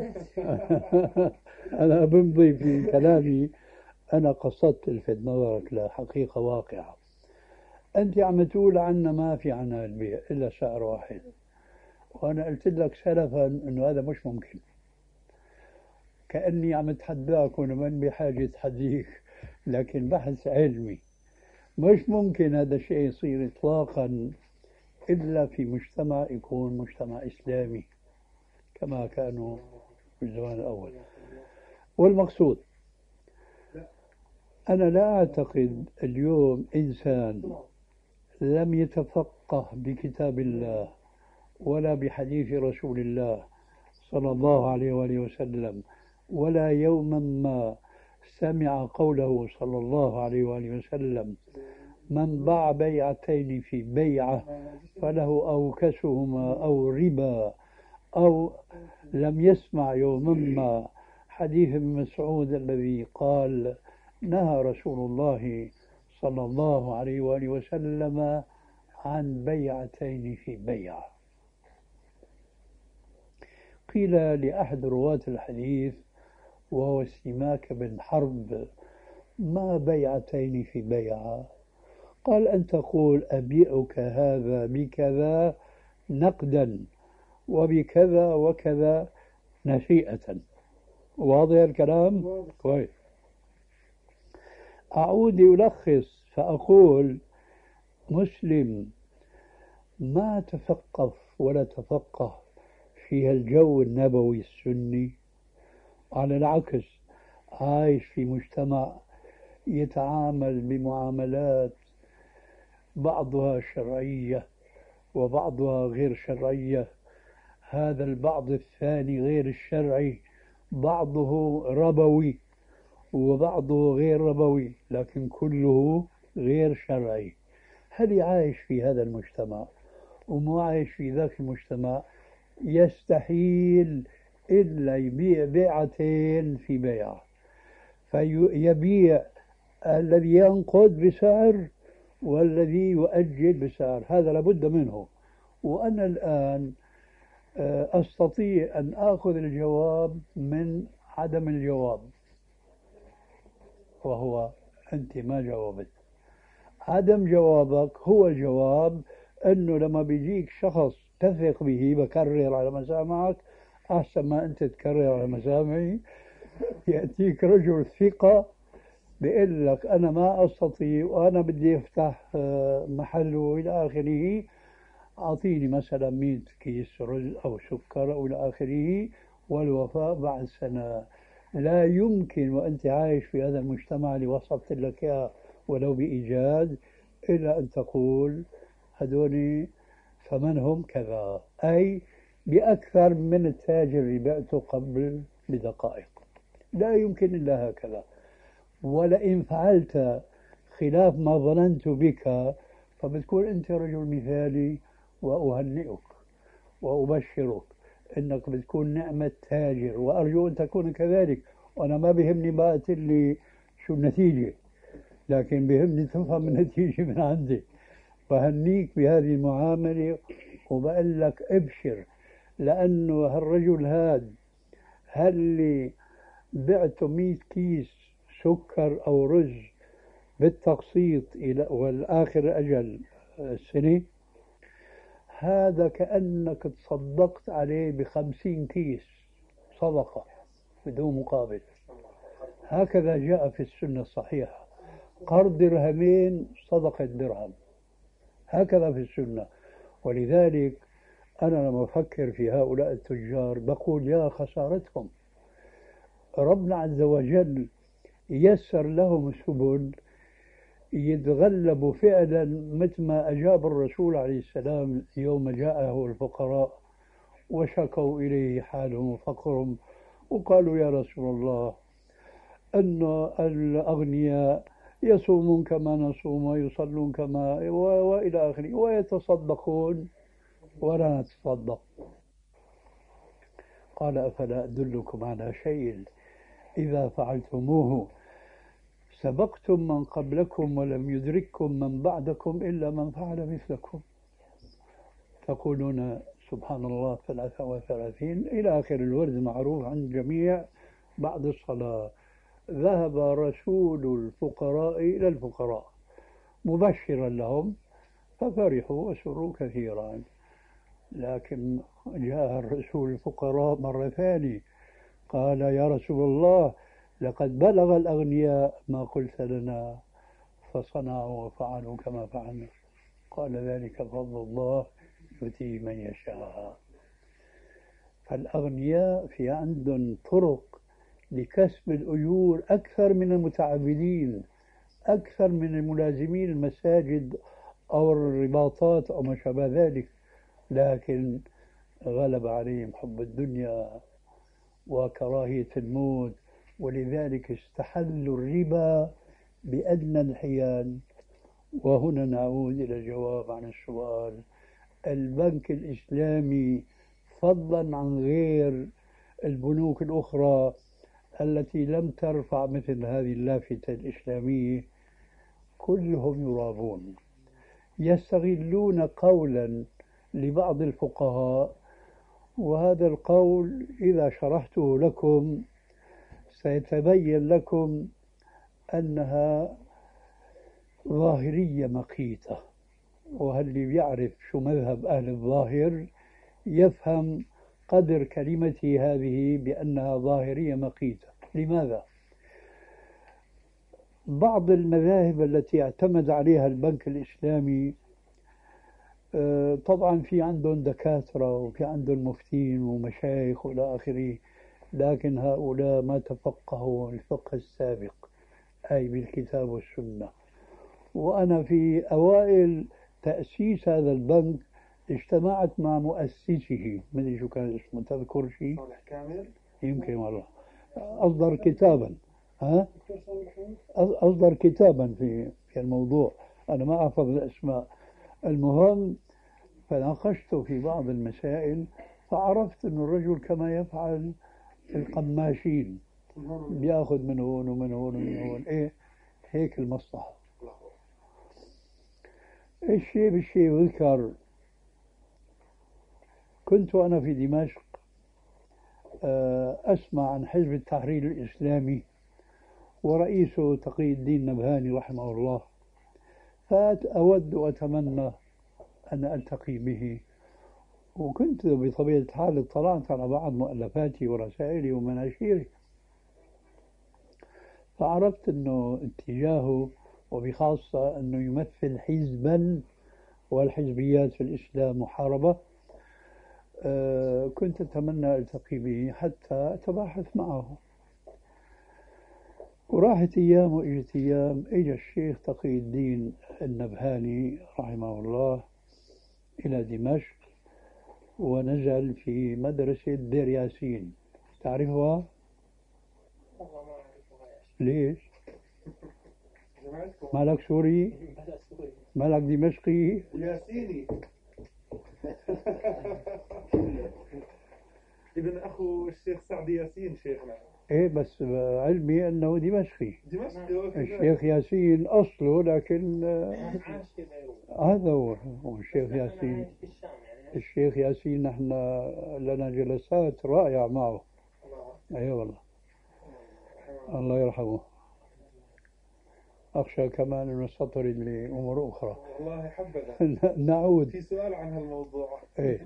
[SPEAKER 2] أنا بمضي في كلامي، أنا قصدت الفت نظرك لحقيقة واقعة. أنت عم تقول عنا ما في عنا البيع إلا سعر واحد، وأنا قلت لك سلفا إنه هذا مش ممكن، كأني عم أتحداك وأنا من بحاجة أتحديك، لكن بحث علمي. مش ممكن هذا الشيء يصير إطلاقا إلا في مجتمع يكون مجتمع إسلامي كما كانوا في الزمان الأول. والمقصود، أنا لا أعتقد اليوم إنسان لم يتفقه بكتاب الله ولا بحديث رسول الله صلى الله عليه وآله وسلم، ولا يوما ما سمع قوله صلى الله عليه وآله وسلم: من باع بيعتين في بيعة فله أوكسهما أو ربا، أو لم يسمع يوما ما حديث ابن مسعود الذي قال: نهى رسول الله صلى الله عليه وآله وسلم عن بيعتين في بيعة. قيل لأحد رواة الحديث وهو سماك بن حرب: ما بيعتين في بيعة؟ قال: أن تقول أبيعك هذا بكذا نقدا وبكذا وكذا نسيئة. واضح الكلام؟ كويس. أعود ألخص فأقول: مسلم ما تثقف ولا تفقه في الجو النبوي السني، على العكس عايش في مجتمع يتعامل بمعاملات بعضها شرعية وبعضها غير شرعية. هذا البعض الثاني غير الشرعي بعضه ربوي وبعضه غير ربوي، لكن كله غير شرعي. هل عايش في هذا المجتمع ومو عايش في ذاك المجتمع يستحيل إلا يبيع بيعتين في بيعة، فيبيع الذي ينقد بسعر والذي يؤجل بسعر. هذا لابد منه. وأنا الآن أستطيع أن آخذ الجواب من عدم الجواب، وهو أنت ما جاوبت. عدم جوابك هو الجواب أنه لما بيجيك شخص تثق به بكرر على مسامعك أحسن ما أنت تكرر على مسامعي. يأتيك رجل ثقة بيقول لك أنا ما أستطيع وأنا بدي أفتح محل وإلى آخره، أعطيني مثلا 100 كيس رز أو سكر أو إلى آخره، والوفاء بعد سنة. لا يمكن وأنت عايش في هذا المجتمع اللي وصفت لك إياه ولو بإيجاز إلا أن تقول هذول ثمنهم كذا، أي بأكثر من التاجر اللي بعته قبل بدقائق. لا يمكن إلا هكذا. ولئن فعلت خلاف ما ظننت بك فبتكون أنت رجل مثالي، وأهنئك وأبشرك أنك بتكون نعمة تاجر، وأرجو أن تكون كذلك. وأنا ما بيهمني بقى لي شو النتيجة، لكن بيهمني تفهم النتيجة من عندي. فهنيك بهذه المعاملة وبقول لك ابشر، لأنه هالرجل هل اللي بعته 100 كيس سكر أو رز بالتقسيط إلى والآخر أجل السنة، هذا كأنك تصدقت عليه ب50 كيس صدقة بدون مقابل. هكذا جاء في السنة الصحيحة، قرض درهمين صدقة درهم، هكذا في السنة. ولذلك أنا لما أفكر في هؤلاء التجار بقول يا خسارتهم. ربنا عز وجل يسر لهم سبل يتغلبوا فعلا، مثل ما أجاب الرسول عليه السلام يوم جاءه الفقراء وشكوا إليه حالهم وفقرهم، وقالوا يا رسول الله أن الأغنياء يصومون كما نصوم ويصلون كما وإلى آخره ويتصدقون ولا نتصدق. قال أفلا أدلكم على شيء إذا فعلتموه سبقتم من قبلكم ولم يدرككم من بعدكم إلا من فعل مثلكم. تقولون سبحان الله 33 إلى آخر الورد معروف عن الجميع. بعد الصلاة ذهب رسول الفقراء إلى الفقراء مبشرا لهم ففرحوا وسروا كثيرا. لكن جاء الرسول الفقراء مرة ثانية قال يا رسول الله لقد بلغ الأغنياء ما قلت لنا فصنعوا وفعلوا كما فعلنا. قال ذلك فضل الله يؤتيه من يشاء. فالأغنياء في عندهم طرق لكسب الأجور أكثر من المتعبدين، أكثر من الملازمين المساجد أو الرباطات أو ما شابه ذلك، لكن غلب عليهم حب الدنيا وكراهية الموت، ولذلك استحلوا الربا بأدنى الحيال. وهنا نعود إلى الجواب عن السؤال. البنك الإسلامي فضلا عن غير البنوك الأخرى التي لم ترفع مثل هذه اللافتة الإسلامية كلهم يرابون، يستغلون قولا لبعض الفقهاء، وهذا القول إذا شرحته لكم سيتبين لكم أنها ظاهرية مقيتة. وهل بيعرف شو مذهب أهل الظاهر يفهم قدر كلمتي هذه بأنها ظاهرية مقيتة. لماذا؟ بعض المذاهب التي اعتمد عليها البنك الإسلامي طبعا في عندهم دكاترة وفي عندهم مفتين ومشايخ وإلى آخره، لكن هؤلاء ما تفقهوا الفقه السابق أي بالكتاب والسنة. وأنا في أوائل تأسيس هذا البنك اجتمعت مع مؤسسه، ما أدري شو كان اسمه، تذكر شيء؟ صالح كامل يمكن، والله أصدر كتابا، أصدر كتابا في الموضوع، أنا ما أحفظ الأسماء. المهم فناقشت في بعض المسائل فعرفت أن الرجل كما يفعل القماشين، بياخذ من هون ومن هون ومن هون، إيه هيك المصلحة. الشيء بالشيء ذكر. كنت أنا في دمشق أسمع عن حزب التحرير الإسلامي ورئيسه تقي الدين نبهاني رحمه الله، فأود وأتمنى أن ألتقي به، وكنت بطبيعة الحال اطلعت على بعض مؤلفاتي ورسائلي ومناشيري، فعرفت أنه اتجاهه وبخاصة أنه يمثل حزبا، والحزبيات في الإسلام محاربة. كنت أتمنى ألتقي به حتى أتباحث معه. وراحت أيام وإجت أيام، إجا الشيخ تقي الدين النبهاني رحمه الله إلى دمشق، ونزل في مدرسة دير ياسين. تعرفها؟ ليش؟ مالك سوري؟ مالك دمشقي؟
[SPEAKER 4] ياسيني ابن أخو الشيخ سعد ياسين شيخنا.
[SPEAKER 2] إيه بس علمي أنه دمشقي.
[SPEAKER 4] دمشقي
[SPEAKER 2] الشيخ ياسين أصله، لكن هذا هو الشيخ ياسين. الشيخ ياسين نحن لنا جلسات رائعة معه. أي والله، الله يرحمه. أخشى كمان أن نستطرد لأمور أخرى.
[SPEAKER 4] والله حبذا.
[SPEAKER 2] نعود.
[SPEAKER 4] في سؤال عن هالموضوع.
[SPEAKER 2] إيه.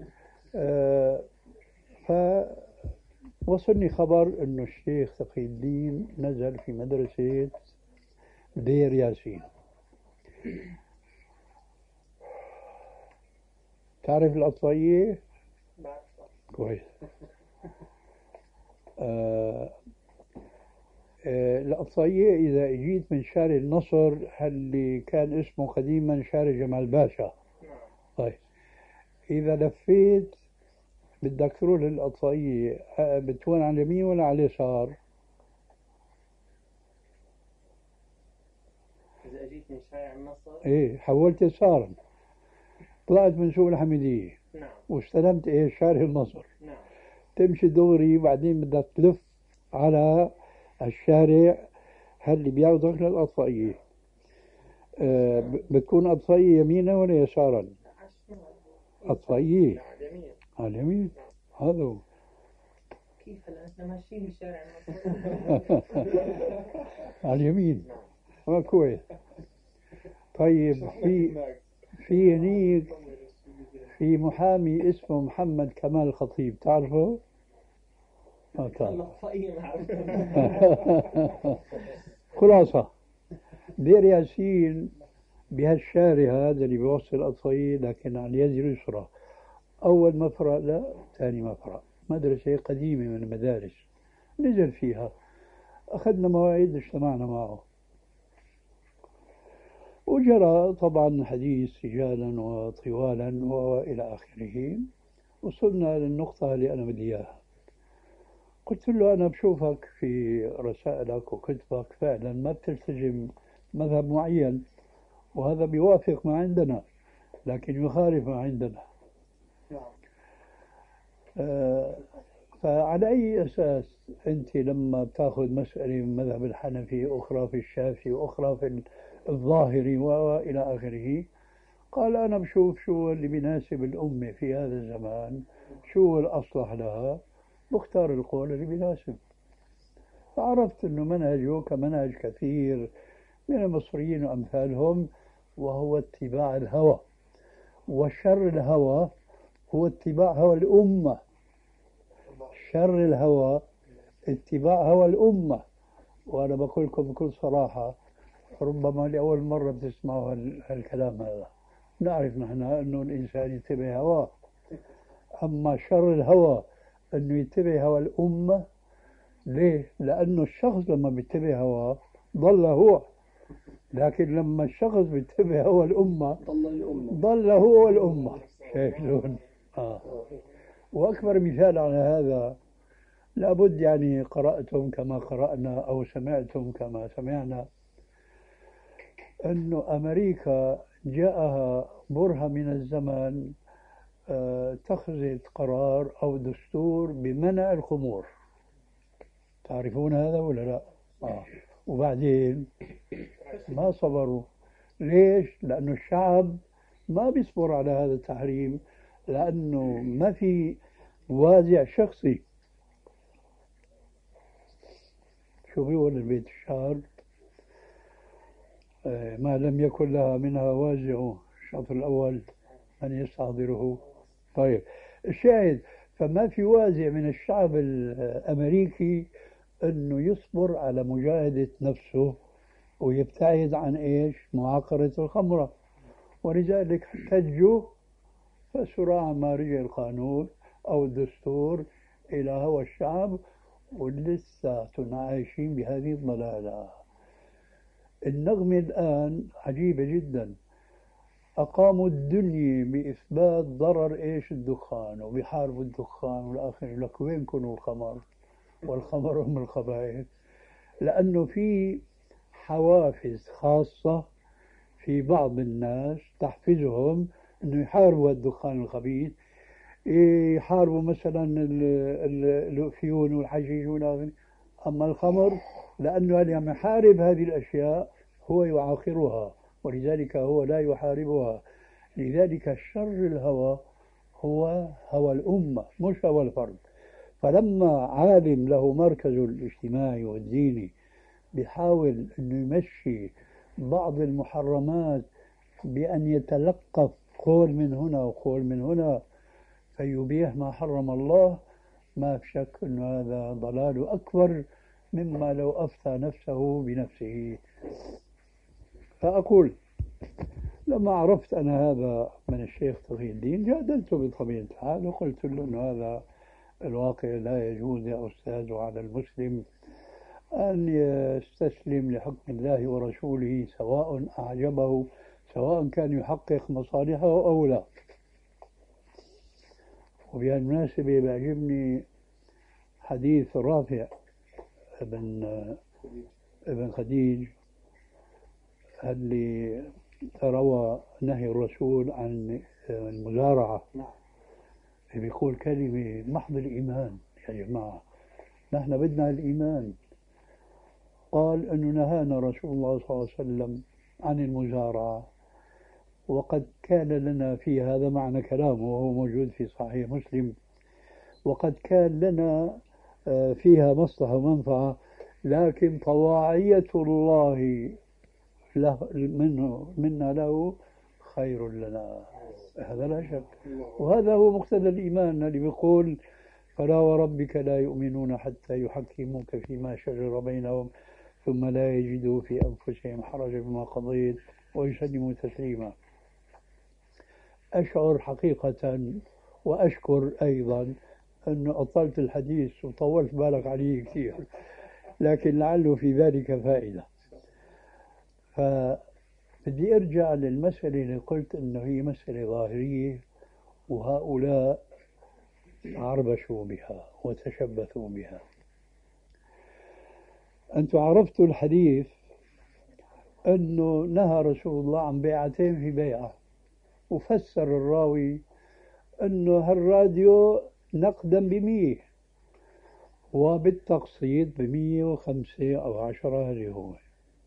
[SPEAKER 2] فوصلني خبر أنه الشيخ تقي الدين نزل في مدرسة دير ياسين. تعرف الأطفية؟ كويس. الأطفية إذا اجيت من شارع النصر اللي كان اسمه قديما شارع جمال باشا، طيب إذا لفيت بدك تروح للأطفية، بتكون على اليمين ولا على اليسار؟
[SPEAKER 3] إذا أجيت من شارع النصر
[SPEAKER 2] إيه، حولت يسارا، طلعت من سوق الحميدية،
[SPEAKER 3] نعم،
[SPEAKER 2] واستلمت إيه شارع النصر،
[SPEAKER 3] نعم،
[SPEAKER 2] تمشي دغري، بعدين بدك تلف على الشارع اللي بياخذك للأطفئية. بتكون أطفئية يمينا ولا يسارا؟ أطفئية على اليمين. هذا هو.
[SPEAKER 3] كيف هلا احنا ماشيين بشارع النصر؟
[SPEAKER 2] على اليمين. كويس. طيب في هنيك في محامي اسمه محمد كمال الخطيب، تعرفه؟ خلاصة دير ياسين بهالشارع هذا اللي بيوصل الأطفال، لكن على اليد اليسرى، أول مفرق لا ثاني مفرق، مدرسة قديمة من المدارس. نزل فيها، أخذنا مواعيد، اجتمعنا معه، وجرى طبعا حديث رجالا وطوالا وإلى آخره. وصلنا للنقطة اللي أنا بدي إياها. قلت له أنا بشوفك في رسائلك وكتبك فعلا ما بتلتزم مذهب معين، وهذا بيوافق ما عندنا لكن يخالف ما عندنا. فعلى أي أساس أنت لما بتاخذ مسألة من مذهب الحنفي، أخرى في الشافعي، وأخرى في الظاهري وإلى آخره؟ قال أنا بشوف شو اللي بيناسب الأمة في هذا الزمان، شو الأصلح لها، بختار القول اللي بيناسب. فعرفت أنه منهجه كمنهج كثير من المصريين وأمثالهم، وهو اتباع الهوى، وشر الهوى هو اتباع هوى الأمة. شر الهوى اتباع هوى الأمة. وأنا بقول لكم بكل صراحة، ربما لأول مرة بتسمعوا هالكلام هذا. نعرف نحن أنه الإنسان يتبع هواه، أما شر الهوى أنه يتبع هوى الأمة. ليه؟ لأنه الشخص لما بيتبع هواه ضل هو، لكن لما الشخص بيتبع هوى الأمة ضل هو الأمة. شايفون؟ وأكبر مثال على هذا، لابد يعني قرأتم كما قرأنا أو سمعتم كما سمعنا أنه أمريكا جاءها برهة من الزمن اتخذت قرار أو دستور بمنع الخمور. تعرفون هذا ولا لا؟ وبعدين ما صبروا. ليش؟ لأنه الشعب ما بيصبر على هذا التحريم، لأنه ما في وازع شخصي. شو بيقول البيت الشعر؟ ما لم يكن لها منها وازع، الشطر الأول، من يستحضره. طيب الشاهد، فما في وازع من الشعب الأمريكي أنه يصبر على مجاهدة نفسه ويبتعد عن إيش؟ معاقرة الخمرة. ولذلك احتجوا، فسرعان ما رجع القانون أو الدستور إلى هوى الشعب، ولسه عايشين بهذه الضلالة. النغمة الآن عجيبة جدا، أقاموا الدنيا بإثبات ضرر إيش الدخان، وبيحاربوا الدخان، والآخر يقول لك وين كنوا الخمر، والخمر هم الخبائث. لأنه في حوافز خاصة في بعض الناس تحفزهم أنه يحاربوا الدخان الخبيث، يحاربوا مثلا الأفيون والحشيش والآخر. أما الخمر لأنه اللي عم يحارب هذه الأشياء هو يعاقرها، ولذلك هو لا يحاربها. لذلك شر الهوى هو هوى الأمة مش هوى الفرد. فلما عالم له مركزه الاجتماعي والديني بيحاول أنه يمشي بعض المحرمات بأن يتلقف قول من هنا وقول من هنا فيبيح ما حرم الله، ما في شك أن هذا ضلال أكبر مما لو أفتى نفسه بنفسه. فأقول لما عرفت أنا هذا من الشيخ تقي الدين جادلته بطبيعة الحال، وقلت له أن هذا الواقع لا يجوز يا أستاذ على المسلم أن يستسلم لحكم الله ورسوله سواء أعجبه، سواء كان يحقق مصالحه أو لا. وبهالمناسبة بيعجبني حديث رافع ابن خديج اللي روى نهي الرسول عن المزارعة. بيقول كلمة محض الإيمان يا جماعة، نحن بدنا الإيمان. قال أنه نهانا رسول الله صلى الله عليه وسلم عن المزارعة، وقد كان لنا في هذا معنى كلامه وهو موجود في صحيح مسلم، وقد كان لنا فيها مصلحة ومنفعة، لكن طواعية الله منا له خير لنا، هذا لا شك. وهذا هو مقتضى الإيمان اللي بيقول فلا وربك لا يؤمنون حتى يحكموك فيما شجر بينهم ثم لا يجدوا في أنفسهم حرجا مما قضيت ويسلموا تسليما. أشعر حقيقة وأشكر أيضا أنه أطلت الحديث وطولت بالك عليه كثير، لكن لعله في ذلك فائدة. فبدي أرجع للمسألة اللي قلت أنه هي مسألة ظاهرية، وهؤلاء عربشوا بها وتشبثوا بها. أنتم عرفتوا الحديث أنه نهى رسول الله عن بيعتين في بيعة، وفسر الراوي أنه هالراديو نقدا ب100 وبالتقسيط ب105 أو 10. هذه هو.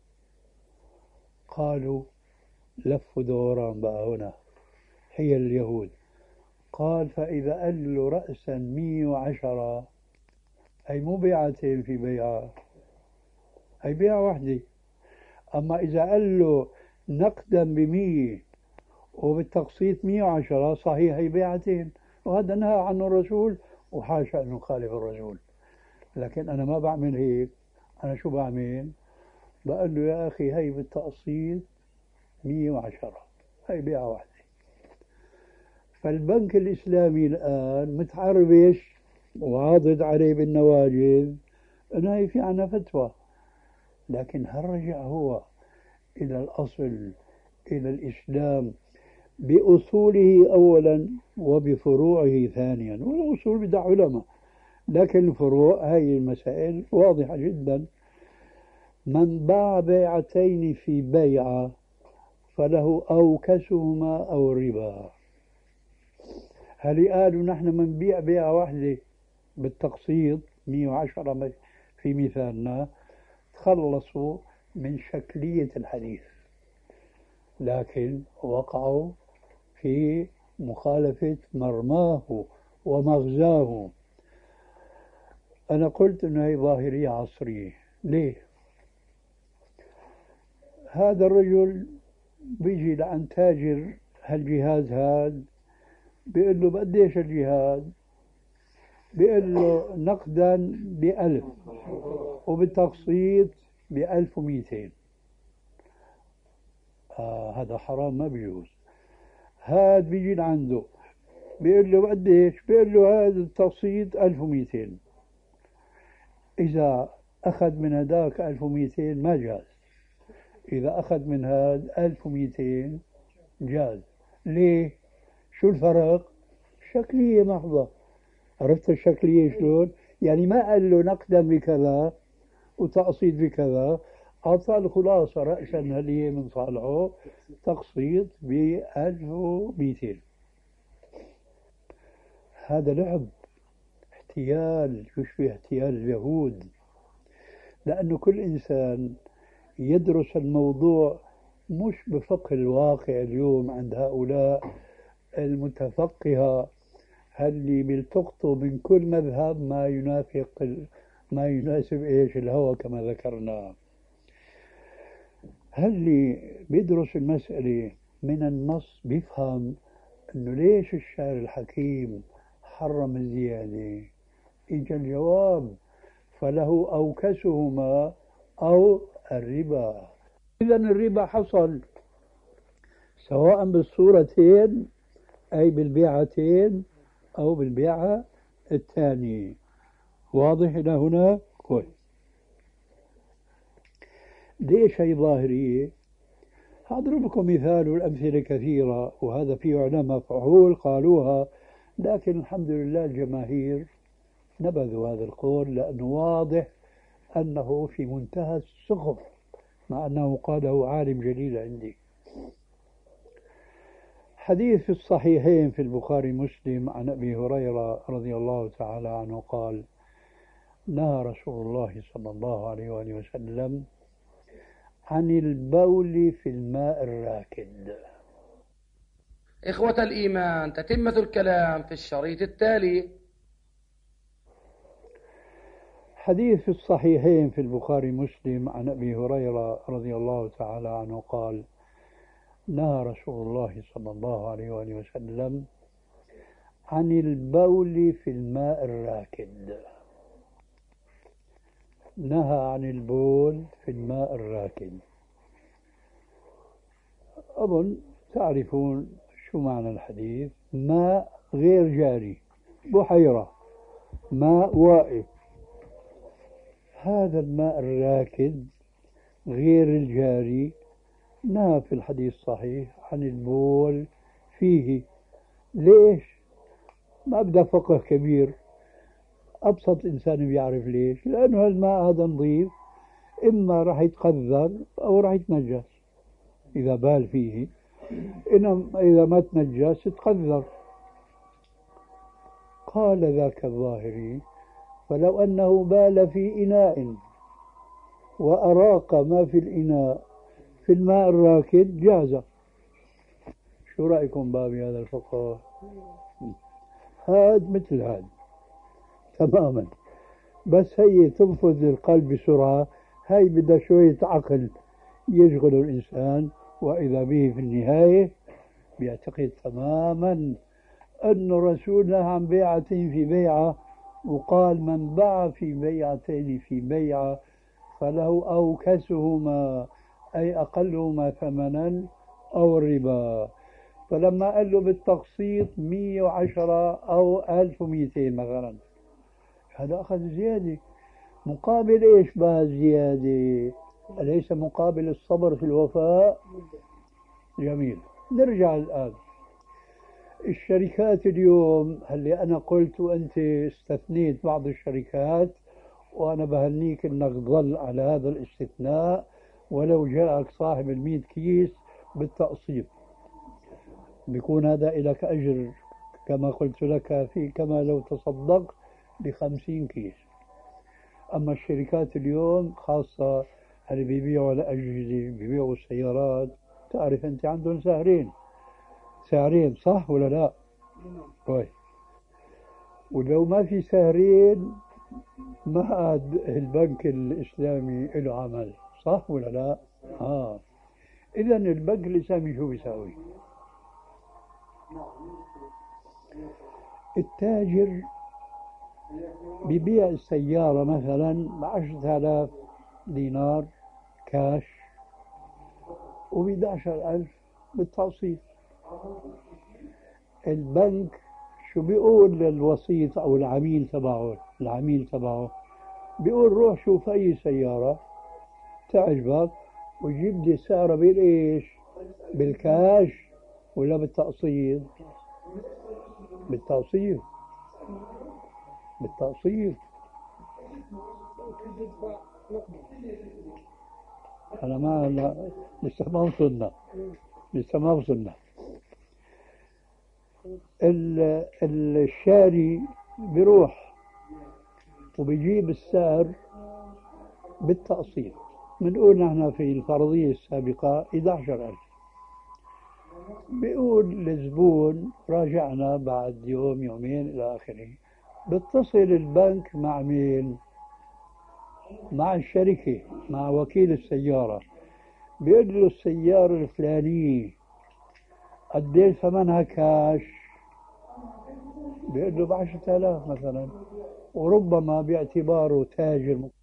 [SPEAKER 2] قالوا لفوا دوران بقى هنا هي اليهود. قال فإذا قال له رأسا 110 أي مو بيعتين في بيعة، أي بيعة واحدة. أما إذا قال له نقدا ب100 وبالتقسيط 110 صحيح هي بيعتين، وهذا نهى عنه الرسول وحاشا أن نخالف الرسول. لكن أنا ما بعمل هيك. أنا شو بعمل؟ بقول له يا أخي هي بالتقسيط 110 هي بيعة واحدة. فالبنك الإسلامي الآن متعربش وعاضد عليه بالنواجذ أنه هي في عنا فتوى، لكن هل رجع هو إلى الأصل، إلى الإسلام بأصوله أولا وبفروعه ثانيا؟ والأصول بدع علماء، لكن الفروع هذه المسائل واضحة جدا. من باع بيعتين في بيعة فله أوكسهما أو الربا. هل قالوا نحن منبيع بيعة واحدة بالتقسيط 110 في مثالنا، تخلصوا من شكلية الحديث، لكن وقعوا في مخالفة مرماه ومغزاه. أنا قلت أنه هي ظاهرية عصرية. ليه؟ هذا الرجل بيجي لعن تاجر هالجهاز هذا، بيقول له بقديش الجهاز؟ بيقول له نقدا ب1000 وبالتقسيط ب1200. هذا حرام ما بيجوز. هذا بيجي لعنده بيقول له قديش؟ بيقول له هذا التقسيط 1200. إذا أخذ من هذاك 1200 ما جاز، إذا أخذ من هذا 1200 جاز. ليه؟ شو الفرق؟ شكلية محضة. عرفت الشكلية شلون؟ يعني ما قال له نقدا بكذا وتقسيط بكذا، أعطاه الخلاصة رأسا هل هي من صالحه تقسيط ب1200. هذا لعب، احتيال يشبه احتيال اليهود، لأنه كل إنسان يدرس الموضوع مش بفقه الواقع اليوم عند هؤلاء المتفقهة اللي بيلتقطوا من كل مذهب ما يناسب ايش الهوى كما ذكرنا. اللي بيدرس المسألة من النص بيفهم انه ليش الشاعر الحكيم حرم الزيادة. اجا الجواب فله أوكسهما أو الربا. إذا الربا حصل سواء بالصورتين أي بالبيعتين أو بالبيعة الثانية. واضح إلى هنا؟ كويس. ليش هي ظاهرية؟ هضرب لكم مثال والأمثلة كثيرة، وهذا فيه علماء فحول قالوها، لكن الحمد لله الجماهير نبذوا هذا القول لأنه واضح أنه في منتهى السخف، مع أنه قاله عالم جليل عندي. حديث في الصحيحين في البخاري مسلم عن أبي هريرة رضي الله تعالى عنه قال: نهى رسول الله صلى الله عليه وآله وسلم عن البول في الماء الراكد.
[SPEAKER 1] إخوة الإيمان، تتمة الكلام في الشريط التالي.
[SPEAKER 2] حديث في الصحيحين في البخاري مسلم عن أبي هريرة رضي الله تعالى عنه قال: نهى رسول الله صلى الله عليه وآله وسلم عن البول في الماء الراكد. نهى عن البول في الماء الراكد. أظن تعرفون شو معنى الحديث. ماء غير جاري، بحيرة، ماء واقف. هذا الماء الراكد غير الجاري نهى في الحديث الصحيح عن البول فيه. ليش؟ ما بدأ فقه كبير، أبسط إنسان بيعرف ليش. لأنه الماء هذا نظيف، إما راح يتقذر أو راح يتنجس إذا بال فيه، إنما إذا ما تنجس يتقذر. قال ذاك الظاهري: فلو أنه بال في إناء وأراق ما في الإناء في الماء الراكد جاز. شو رأيكم بابي هذا الفقه؟ هذا مثل هذا تماما، بس هي تنفذ القلب بسرعة، هاي بدها شوية عقل يشغل الإنسان، وإذا به في النهاية بيعتقد تماما أن الرسول نهى عن بيعتين في بيعة، وقال: من باع في بيعتين في بيعة فله أوكسهما أي أقلهما ثمنا أو الربا. فلما قال له بالتقسيط 110 أو 1200 مثلا، هذا أخذ زيادة. مقابل إيش بقى الزيادة؟ أليس مقابل الصبر في الوفاء؟ جميل. نرجع الآن. الشركات اليوم، هل أنا قلت وأنت استثنيت بعض الشركات، وأنا بهنيك أنك ظل على هذا الاستثناء ولو جاءك صاحب 100 كيس بالتقسيط، بيكون هذا لك أجر كما قلت لك، في كما لو تصدقت ب50 كيس. أما الشركات اليوم خاصة اللي بيبيعوا الأجهزة، بيبيعوا السيارات، تعرف أنت عندهم سعرين صح ولا لا؟ طيب، ولو ما في سعرين ما عاد البنك الإسلامي له عمل، صح ولا لا؟ إذن البنك الإسلامي شو بيساوي؟ التاجر ببيع السيارة مثلا ب10,000 دينار كاش وب11,000 بالتقسيط. البنك شو بيقول للوسيط أو العميل تبعه بيقول روح شوف أي سيارة تعجبك وجيب لي سعرها بالإيش؟ بالكاش ولا بالتقسيط؟ بالتقسيط. أنا ما لسه ما وصلنا. الشاري بيروح وبيجيب السعر بالتقسيط. بنقول نحن في الفرضية السابقة 11,000. بيقول للزبون راجعنا بعد يوم يومين إلى آخره. بيتصل البنك مع مين؟ مع الشركة، مع وكيل السيارة، بيقول له السيارة الفلانية قديش ثمنها كاش؟ بيقول له ب10,000 مثلا، وربما باعتباره تاجر